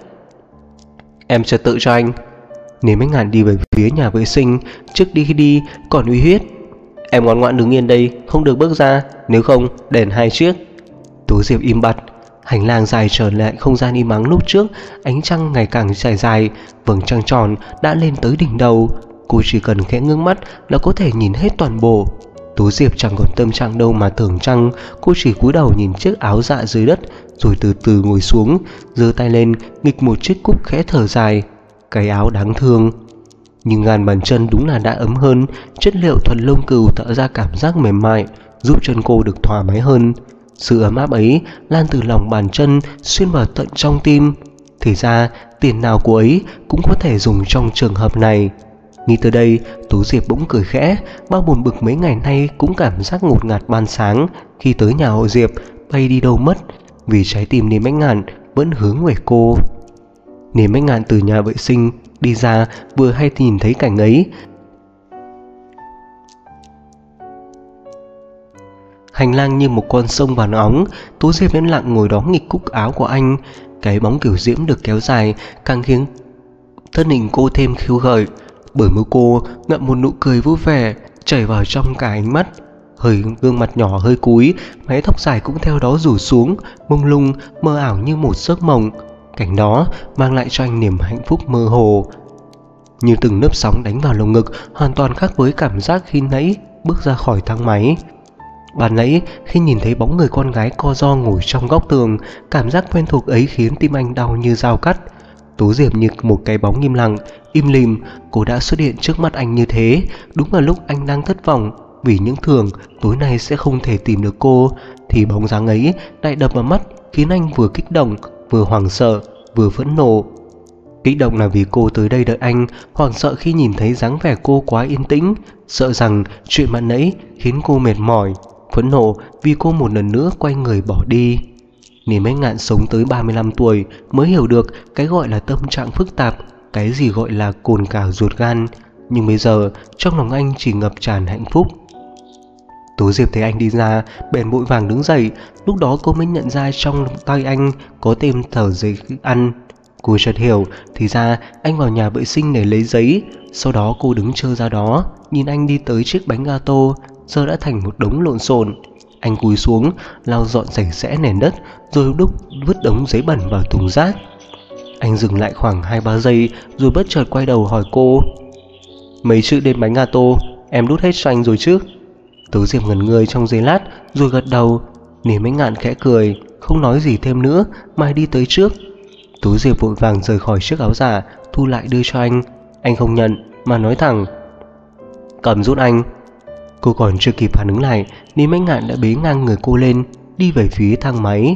Speaker 1: Em trật tự cho anh. Niêm Ánh Ngạn đi về phía nhà vệ sinh, trước đi còn uy hiếp. Em ngoan ngoãn đứng yên đây, không được bước ra, nếu không đền hai chiếc. Tú Diệp im bặt. Hành lang dài trở lại không gian im ắng lúc trước, ánh trăng ngày càng trải dài, vầng trăng tròn đã lên tới đỉnh đầu. Cô chỉ cần khẽ ngước mắt là có thể nhìn hết toàn bộ. Tú Diệp chẳng còn tâm trạng đâu mà thưởng trăng, cô chỉ cúi đầu nhìn chiếc áo dạ dưới đất, rồi từ từ ngồi xuống, giơ tay lên nghịch một chiếc cúc khẽ thở dài. cái áo đáng thương. Nhưng ngàn bàn chân đúng là đã ấm hơn, chất liệu thuần lông cừu tạo ra cảm giác mềm mại, giúp chân cô được thoải mái hơn. Sự ấm áp ấy lan từ lòng bàn chân xuyên vào tận trong tim. Thì ra tiền nào cô ấy cũng có thể dùng trong trường hợp này. Nghĩ tới đây, Tú Diệp bỗng cười khẽ. Bao buồn bực mấy ngày nay cũng cảm giác ngột ngạt ban sáng khi tới nhà họ Diệp bay đi đâu mất, vì trái tim Niềm Bách Ngạn vẫn hướng về cô. Niềm Bách Ngạn từ nhà vệ sinh đi ra, vừa hay nhìn thấy cảnh ấy. Hành lang như một con sông vàng óng, Tú Diệp yên lặng ngồi đó nghịch cúc áo của anh. Cái bóng kiểu diễm được kéo dài càng khiến thân hình cô thêm khiêu gợi. Bởi môi cô ngậm một nụ cười vui vẻ chảy vào trong cả ánh mắt. Gương mặt nhỏ hơi cúi, mái tóc dài cũng theo đó rủ xuống, mông lung mơ ảo như một giấc mộng. Cảnh đó mang lại cho anh niềm hạnh phúc mơ hồ, như từng nếp sóng đánh vào lồng ngực, hoàn toàn khác với cảm giác khi nãy bước ra khỏi thang máy. Ban nãy khi nhìn thấy bóng người con gái co ro ngồi trong góc tường, cảm giác quen thuộc ấy khiến tim anh đau như dao cắt. Tú Diệp như một cái bóng im lặng, im lìm, cô đã xuất hiện trước mắt anh như thế, đúng vào lúc anh đang thất vọng vì những thường tối nay sẽ không thể tìm được cô, thì bóng dáng ấy lại đập vào mắt, khiến anh vừa kích động, vừa hoảng sợ, vừa phẫn nộ. Kích động là vì cô tới đây đợi anh, hoảng sợ khi nhìn thấy dáng vẻ cô quá yên tĩnh, sợ rằng chuyện ban nãy khiến cô mệt mỏi, phẫn nộ vì cô một lần nữa quay người bỏ đi. Niềm Bách Ngạn sống tới 35 tuổi mới hiểu được cái gọi là tâm trạng phức tạp, cái gì gọi là cồn cào ruột gan. Nhưng bây giờ trong lòng anh chỉ ngập tràn hạnh phúc. Tú Diệp thấy anh đi ra, bèn vội vàng đứng dậy. Lúc đó cô mới nhận ra trong tay anh có thêm tờ giấy ăn. Cô chợt hiểu, thì ra anh vào nhà vệ sinh để lấy giấy. Sau đó cô đứng chờ ra đó, nhìn anh đi tới chiếc bánh gato giờ đã thành một đống lộn xộn. Anh cúi xuống lau dọn sạch sẽ nền đất, rồi vứt đống giấy bẩn vào thùng rác. Anh dừng lại khoảng 2-3 giây rồi bất chợt quay đầu hỏi cô: "Mấy chữ đến bánh gato em đút hết cho anh rồi chứ?" Tú Diệp ngẩn người trong giây lát rồi gật đầu. Niềm Bách Ngạn khẽ cười, không nói gì thêm nữa mà đi tới trước. Tú Diệp vội vàng rời khỏi chiếc áo giả, thu lại đưa cho anh. Anh không nhận mà nói thẳng: "Cầm giúp anh." Cô còn chưa kịp phản ứng lại, Niềm Bách Ngạn đã bế ngang người cô lên, đi về phía thang máy.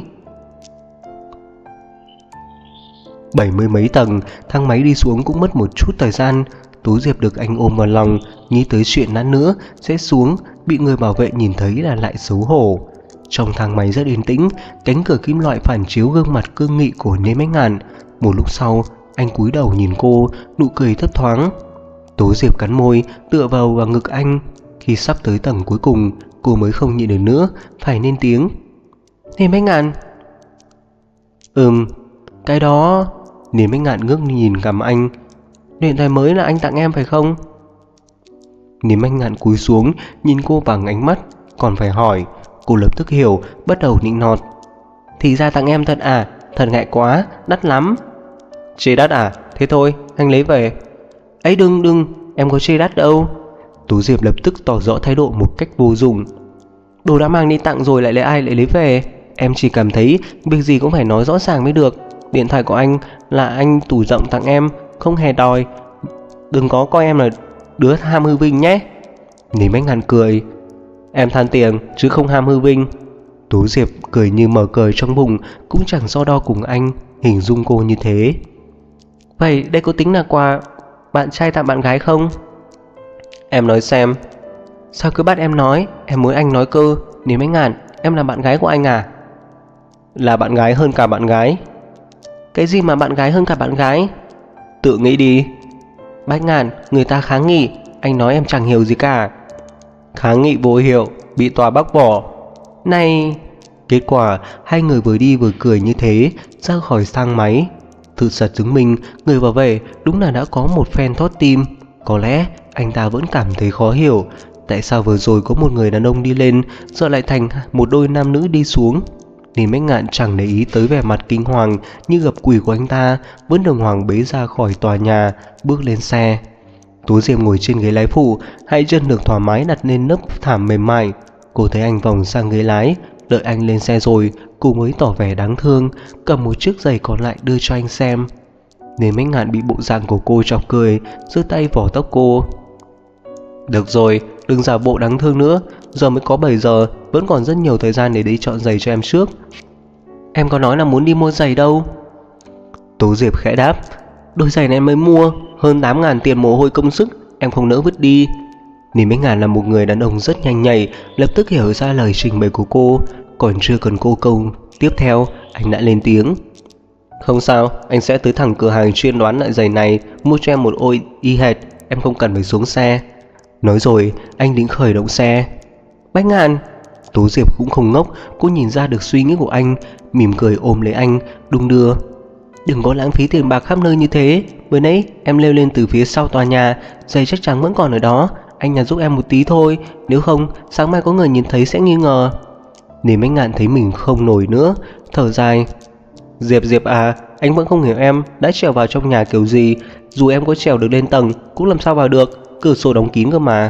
Speaker 1: 70 mấy tầng, thang máy đi xuống cũng mất một chút thời gian. Tú Diệp được anh ôm vào lòng, nghĩ tới chuyện lát nữa sẽ xuống bị người bảo vệ nhìn thấy là lại xấu hổ. Trong thang máy rất yên tĩnh, cánh cửa kim loại phản chiếu gương mặt cương nghị của Niềm Bách Ngạn. Một lúc sau, anh cúi đầu nhìn cô, nụ cười thấp thoáng. Tú Diệp cắn môi, tựa vào ngực anh. Khi sắp tới tầng cuối cùng, cô mới không nhịn được nữa, phải lên tiếng: "Niềm Bách Ngạn." Cái đó..." Niềm Bách Ngạn ngước nhìn cằm anh. "Điện thoại mới là anh tặng em phải không?" Niềm Bách Ngạn cúi xuống nhìn cô bằng ánh mắt còn phải hỏi. Cô lập tức hiểu, bắt đầu nịnh nọt: "Thì ra tặng em thật à? Thật ngại quá, đắt lắm." "Chê đắt à? Thế thôi, anh lấy về." "Ấy đừng, em có chê đắt đâu." Tú Diệp lập tức tỏ rõ thái độ một cách vô dụng. "Đồ đã mang đi tặng rồi lại lấy ai lại lấy về? Em chỉ cảm thấy việc gì cũng phải nói rõ ràng mới được. Điện thoại của anh là anh tủ rộng tặng em, không hề đòi. Đừng có coi em là đứa ham hư vinh nhé." Niềm Bách Ngạn cười: "Em than tiền chứ không ham hư vinh." Tú Diệp cười như mở cười trong bụng, cũng chẳng so đo cùng anh hình dung cô như thế. "Vậy đây có tính là quà bạn trai tặng bạn gái không?" "Em nói xem." "Sao cứ bắt em nói? Em muốn anh nói cơ. Niềm Bách Ngạn, em là bạn gái của anh à?" "Là bạn gái hơn cả bạn gái." "Cái gì mà bạn gái hơn cả bạn gái?" "Tự nghĩ đi." "Bách Ngạn, người ta kháng nghị, anh nói em chẳng hiểu gì cả." "Kháng nghị vô hiệu, bị tòa bác bỏ." "Này..." Kết quả hai người vừa đi vừa cười như thế ra khỏi thang máy. Sự thật chứng minh người bảo vệ đúng là đã có một phen thót tim. Có lẽ anh ta vẫn cảm thấy khó hiểu tại sao vừa rồi có một người đàn ông đi lên, giờ lại thành một đôi nam nữ đi xuống. Niềm Bách Ngạn chẳng để ý tới vẻ mặt kinh hoàng như gặp quỷ của anh ta, vẫn đường hoàng bế ra khỏi tòa nhà, bước lên xe. Tú Diệp ngồi trên ghế lái phụ, hai chân được thoải mái đặt lên nấc thảm mềm mại. Cô thấy anh vòng sang ghế lái, đợi anh lên xe rồi cô mới tỏ vẻ đáng thương, cầm một chiếc giày còn lại đưa cho anh xem. Nên Bách Ngạn bị bộ dạng của cô chọc cười, giơ tay vò tóc cô. Được rồi, đừng giả bộ đáng thương nữa. Giờ mới có 7 giờ, vẫn còn rất nhiều thời gian để đi chọn giày cho em trước.
Speaker 2: Em có nói là muốn đi mua giày đâu.
Speaker 1: Tố Diệp khẽ đáp.
Speaker 2: Đôi giày này em mới mua, hơn 8.000 tiền mồ hôi công sức, em không nỡ vứt đi.
Speaker 1: Ninh Bách Ngạn là một người đàn ông rất nhanh nhạy, lập tức hiểu ra lời trình bày của cô. Còn chưa cần cô câu tiếp theo, anh đã lên tiếng. Không sao, anh sẽ tới thẳng cửa hàng chuyên đoán loại giày này, mua cho em một đôi y hệt, em không cần phải xuống xe. Nói rồi, anh định khởi động xe.
Speaker 2: Bách Ngạn.
Speaker 1: Tố Diệp cũng không ngốc, cô nhìn ra được suy nghĩ của anh, mỉm cười ôm lấy anh, đung đưa.
Speaker 2: Đừng có lãng phí tiền bạc khắp nơi như thế. Vừa nãy em leo lên từ phía sau tòa nhà, giày chắc chắn vẫn còn ở đó. Anh nhặt giúp em một tí thôi, nếu không sáng mai có người nhìn thấy sẽ nghi ngờ.
Speaker 1: Nên Bách Ngạn thấy mình không nổi nữa, thở dài. Diệp à, anh vẫn không hiểu em đã trèo vào trong nhà kiểu gì. Dù em có trèo được lên tầng cũng làm sao vào được, cửa sổ đóng kín cơ mà.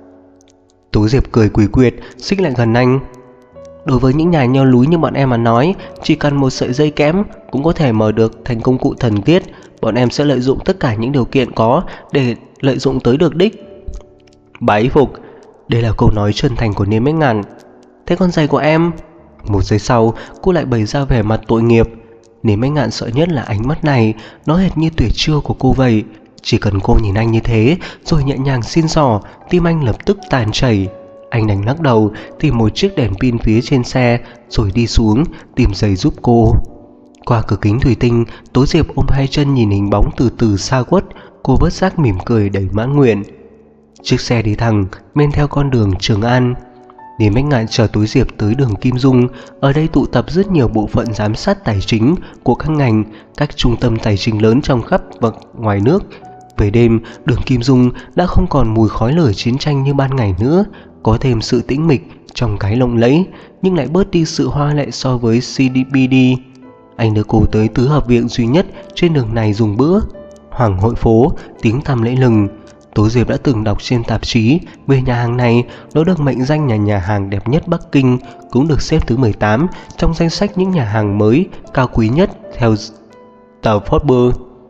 Speaker 1: Tố Diệp cười quỷ quyệt, xích lại gần anh.
Speaker 2: Đối với những nhà leo núi như bọn em mà nói, chỉ cần một sợi dây kẽm cũng có thể mở được thành công cụ thần tiết. Bọn em sẽ lợi dụng tất cả những điều kiện có để lợi dụng tới được đích.
Speaker 1: Bái phục. Đây là câu nói chân thành của Niêm Bách Ngạn.
Speaker 2: Thế con giày của em?
Speaker 1: Một giây sau, cô lại bày ra vẻ mặt tội nghiệp. Niêm Bách Ngạn sợ nhất là ánh mắt này, nó hệt như tuyệt chiêu của cô vậy. Chỉ cần cô nhìn anh như thế, rồi nhẹ nhàng xin xỏ, tim anh lập tức tan chảy. Anh đành lắc đầu, tìm một chiếc đèn pin phía trên xe, rồi đi xuống, tìm giày giúp cô. Qua cửa kính thủy tinh, Tố Diệp ôm hai chân nhìn hình bóng từ từ xa khuất, cô bất giác mỉm cười đầy mãn nguyện. Chiếc xe đi thẳng, men theo con đường Trường An. Niêm Bách Ngạn chở Tố Diệp tới đường Kim Dung. Ở đây tụ tập rất nhiều bộ phận giám sát tài chính của các ngành, các trung tâm tài chính lớn trong khắp và ngoài nước. Về đêm, đường Kim Dung đã không còn mùi khói lửa chiến tranh như ban ngày nữa, có thêm sự tĩnh mịch trong cái lộng lẫy, nhưng lại bớt đi sự hoa lệ so với CDPD. Anh đưa cô tới tứ hợp viện duy nhất trên đường này dùng bữa, Hoàng Hội Phố, tiếng tăm lẫy lừng. Tố Diệp đã từng đọc trên tạp chí về nhà hàng này, nó được mệnh danh là nhà hàng đẹp nhất Bắc Kinh, cũng được xếp thứ 18 trong danh sách những nhà hàng mới cao quý nhất theo tờ Forbes.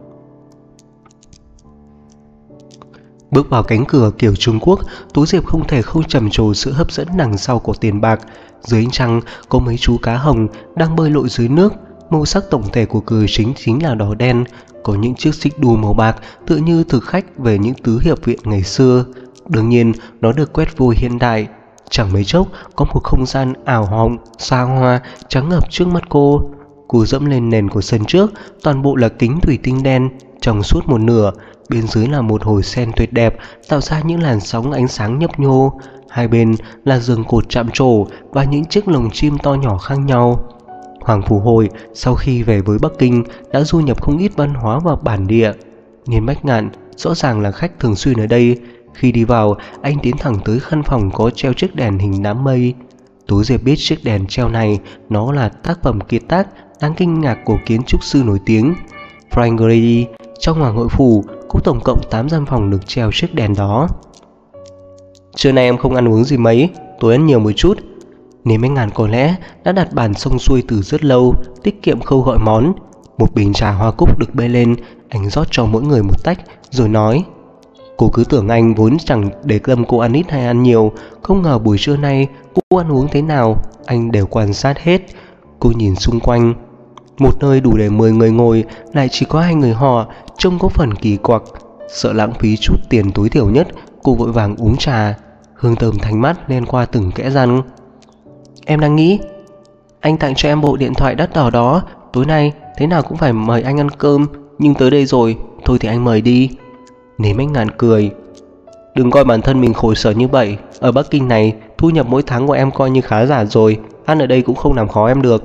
Speaker 1: Bước vào cánh cửa kiểu Trung Quốc, Tố Diệp không thể không trầm trồ sự hấp dẫn đằng sau của tiền bạc. Dưới ánh trăng có mấy chú cá hồng đang bơi lội dưới nước, màu sắc tổng thể của cửa chính là đỏ đen. Có những chiếc xích đu màu bạc tựa như thực khách về những tứ hiệp viện ngày xưa. Đương nhiên nó được quét vôi hiện đại. Chẳng mấy chốc có một không gian ảo hồng, xa hoa, trắng ngập trước mắt cô. Cô dẫm lên nền của sân trước, toàn bộ là kính thủy tinh đen, trong suốt một nửa. Bên dưới là một hồi sen tuyệt đẹp, tạo ra những làn sóng ánh sáng nhấp nhô. Hai bên là giường cột chạm trổ và những chiếc lồng chim to nhỏ khác nhau. Hoàng Phủ Hồi sau khi về với Bắc Kinh đã du nhập không ít văn hóa vào bản địa. Niên Bách Ngạn rõ ràng là khách thường xuyên ở đây. Khi đi vào, anh tiến thẳng tới căn phòng có treo chiếc đèn hình đám mây. Tố Diệp biết chiếc đèn treo này nó là tác phẩm kiệt tác đáng kinh ngạc của kiến trúc sư nổi tiếng Frank Grady. Trong Hoàng Hội Phủ có tổng cộng 8 gian phòng được treo chiếc đèn đó. Trưa nay em không ăn uống gì mấy, tối ăn nhiều một chút. Niêm Bách Ngạn có lẽ đã đặt bàn xong xuôi từ rất lâu, tiết kiệm khâu gọi món. Một bình trà hoa cúc được bê lên, anh rót cho mỗi người một tách, rồi nói: Cô cứ tưởng anh vốn chẳng để tâm cô ăn ít hay ăn nhiều, không ngờ buổi trưa nay cô ăn uống thế nào, anh đều quan sát hết. Cô nhìn xung quanh, một nơi đủ để 10 người ngồi lại chỉ có 2 người họ, trông có phần kỳ quặc. Sợ lãng phí chút tiền tối thiểu nhất, cô vội vàng uống trà, hương thơm thanh mát len qua từng kẽ răng.
Speaker 2: Em đang nghĩ, anh tặng cho em bộ điện thoại đắt đỏ đó, tối nay thế nào cũng phải mời anh ăn cơm, nhưng tới đây rồi, thôi thì anh mời đi.
Speaker 1: Niêm Bách Ngạn cười: Đừng coi bản thân mình khổ sở như vậy. Ở Bắc Kinh này, thu nhập mỗi tháng của em coi như khá giả rồi, ăn ở đây cũng không làm khó em được.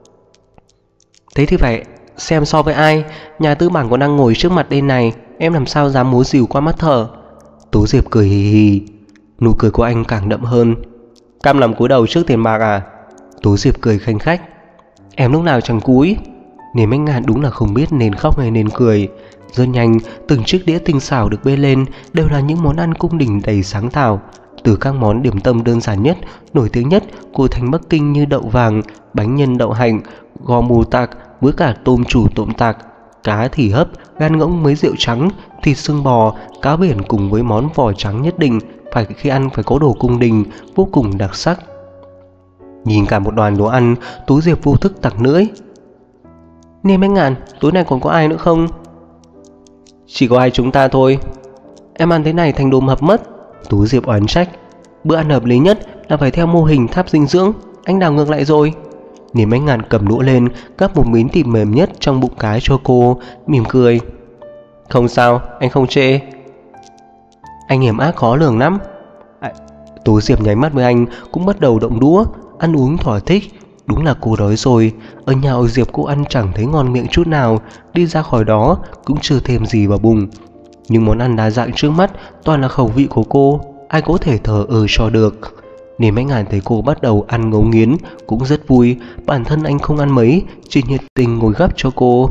Speaker 2: Thế thì phải xem so với ai. Nhà tư bản còn đang ngồi trước mặt đây này, em làm sao dám múa rìu qua mắt thở.
Speaker 1: Tố Diệp cười hì hì. Nụ cười của anh càng đậm hơn. Cam làm cúi đầu trước tiền bạc à? Tố Diệp cười khanh khách.
Speaker 2: Em lúc nào chẳng cúi.
Speaker 1: Niêm Bách Ngạn đúng là không biết nên khóc hay nên cười. Rất nhanh, từng chiếc đĩa tinh xảo được bê lên đều là những món ăn cung đình đầy sáng tạo. Từ các món điểm tâm đơn giản nhất, nổi tiếng nhất của thành Bắc Kinh như đậu vàng, bánh nhân đậu hạnh, gò mù tạc với cả tôm chủ tôm tạc, cá thì hấp, gan ngỗng với rượu trắng, thịt xương bò, cá biển cùng với món vỏ trắng nhất định, phải khi ăn phải có đồ cung đình, vô cùng đặc sắc. Nhìn cả một đoàn đồ ăn, Tú Diệp vô thức tặc lưỡi. Niêm Bách Ngạn, tối nay còn có ai nữa không? Chỉ có hai chúng ta thôi. Em ăn thế này thành đồ mập mất. Tú Diệp oán trách. Bữa ăn hợp lý nhất là phải theo mô hình tháp dinh dưỡng. Anh đảo ngược lại rồi. Niêm Bách Ngạn cầm đũa lên, gắp một miếng thịt mềm nhất trong bụng cái cho cô, mỉm cười. Không sao, anh không chê. Anh hiểm ác khó lường lắm. Tú Diệp nháy mắt với anh, cũng bắt đầu động đũa, ăn uống thỏa thích. Đúng là cô đói rồi. Ở nhà họ Diệp cô ăn chẳng thấy ngon miệng chút nào, đi ra khỏi đó cũng chưa thêm gì vào bụng. Nhưng món ăn đa dạng trước mắt toàn là khẩu vị của cô, ai có thể thờ ơ cho được. Niêm Bách Ngạn thấy cô bắt đầu ăn ngấu nghiến cũng rất vui. Bản thân anh không ăn mấy, chỉ nhiệt tình ngồi gắp cho cô.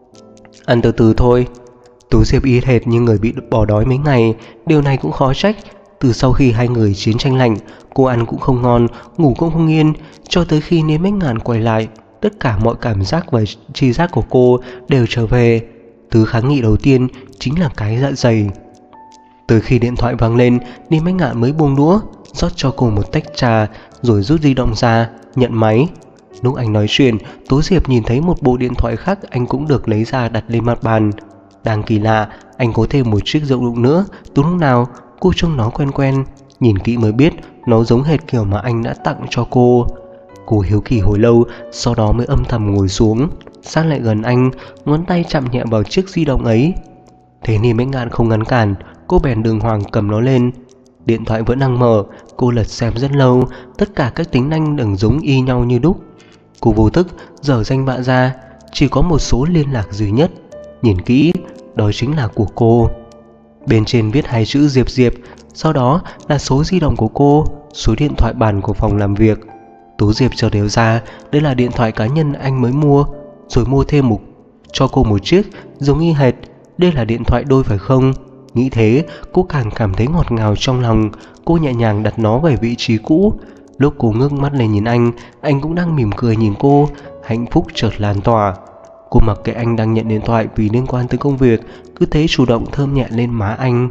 Speaker 1: Ăn từ từ thôi. Tú Diệp y hệt như người bị bỏ đói mấy ngày. Điều này cũng khó trách. Từ sau khi hai người chiến tranh lạnh, cô ăn cũng không ngon, ngủ cũng không yên. Cho tới khi Niêm Bách Ngạn quay lại, tất cả mọi cảm giác và tri giác của cô đều trở về. Thứ kháng nghị đầu tiên chính là cái dạ dày. Từ khi điện thoại vang lên, Niêm Bách Ngạn mới buông đũa, rót cho cô một tách trà, rồi rút di động ra, nhận máy. Lúc anh nói chuyện, Tú Diệp nhìn thấy một bộ điện thoại khác anh cũng được lấy ra đặt lên mặt bàn. Đang kỳ lạ, anh có thêm một chiếc rượu đụng nữa. Từ lúc nào cô trông nó quen quen, nhìn kỹ mới biết nó giống hệt kiểu mà anh đã tặng cho cô. Cô hiếu kỳ hồi lâu, sau đó mới âm thầm ngồi xuống, sát lại gần anh, ngón tay chạm nhẹ vào chiếc di động ấy. Thế Niêm Bách Ngạn không ngăn cản, cô bèn đường hoàng cầm nó lên. Điện thoại vẫn đang mở, cô lật xem rất lâu, tất cả các tính năng đều giống y nhau như đúc. Cô vô thức dở danh bạ ra, chỉ có một số liên lạc duy nhất. Nhìn kỹ, đó chính là của cô. Bên trên viết hai chữ Diệp Diệp, sau đó là số di động của cô, số điện thoại bàn của phòng làm việc. Tú Diệp chợt nhớ ra đây là điện thoại cá nhân anh mới mua, rồi mua thêm cho cô một chiếc giống y hệt. Đây là điện thoại đôi phải không? Nghĩ thế, cô càng cảm thấy ngọt ngào trong lòng. Cô nhẹ nhàng đặt nó về vị trí cũ. Lúc cô ngước mắt lên nhìn anh cũng đang mỉm cười nhìn cô. Hạnh phúc chợt lan tỏa. Cô mặc kệ anh đang nhận điện thoại vì liên quan tới công việc, cứ thế chủ động thơm nhẹ lên má anh.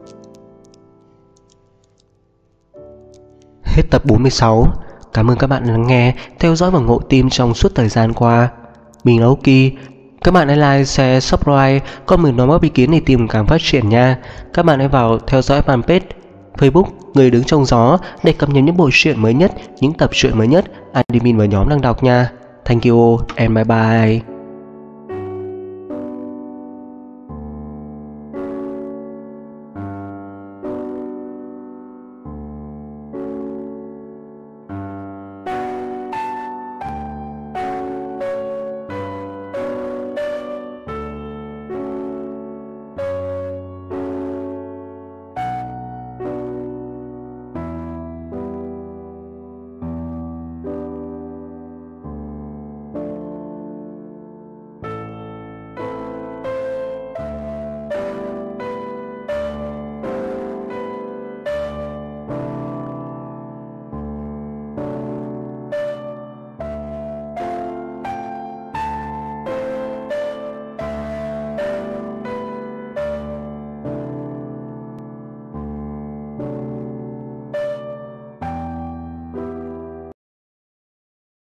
Speaker 1: Hết tập 46. Cảm ơn các bạn đã lắng nghe, theo dõi và ngộ tim trong suốt thời gian qua. Mình là Oki. Các bạn hãy like, share, subscribe, comment nói móc ý kiến để tìm cảm phát triển nha. Các bạn hãy vào theo dõi fanpage Facebook Người Đứng Trong Gió để cập nhật những bộ truyện mới nhất, những tập truyện mới nhất admin và nhóm đang đọc nha. Thank you and bye bye.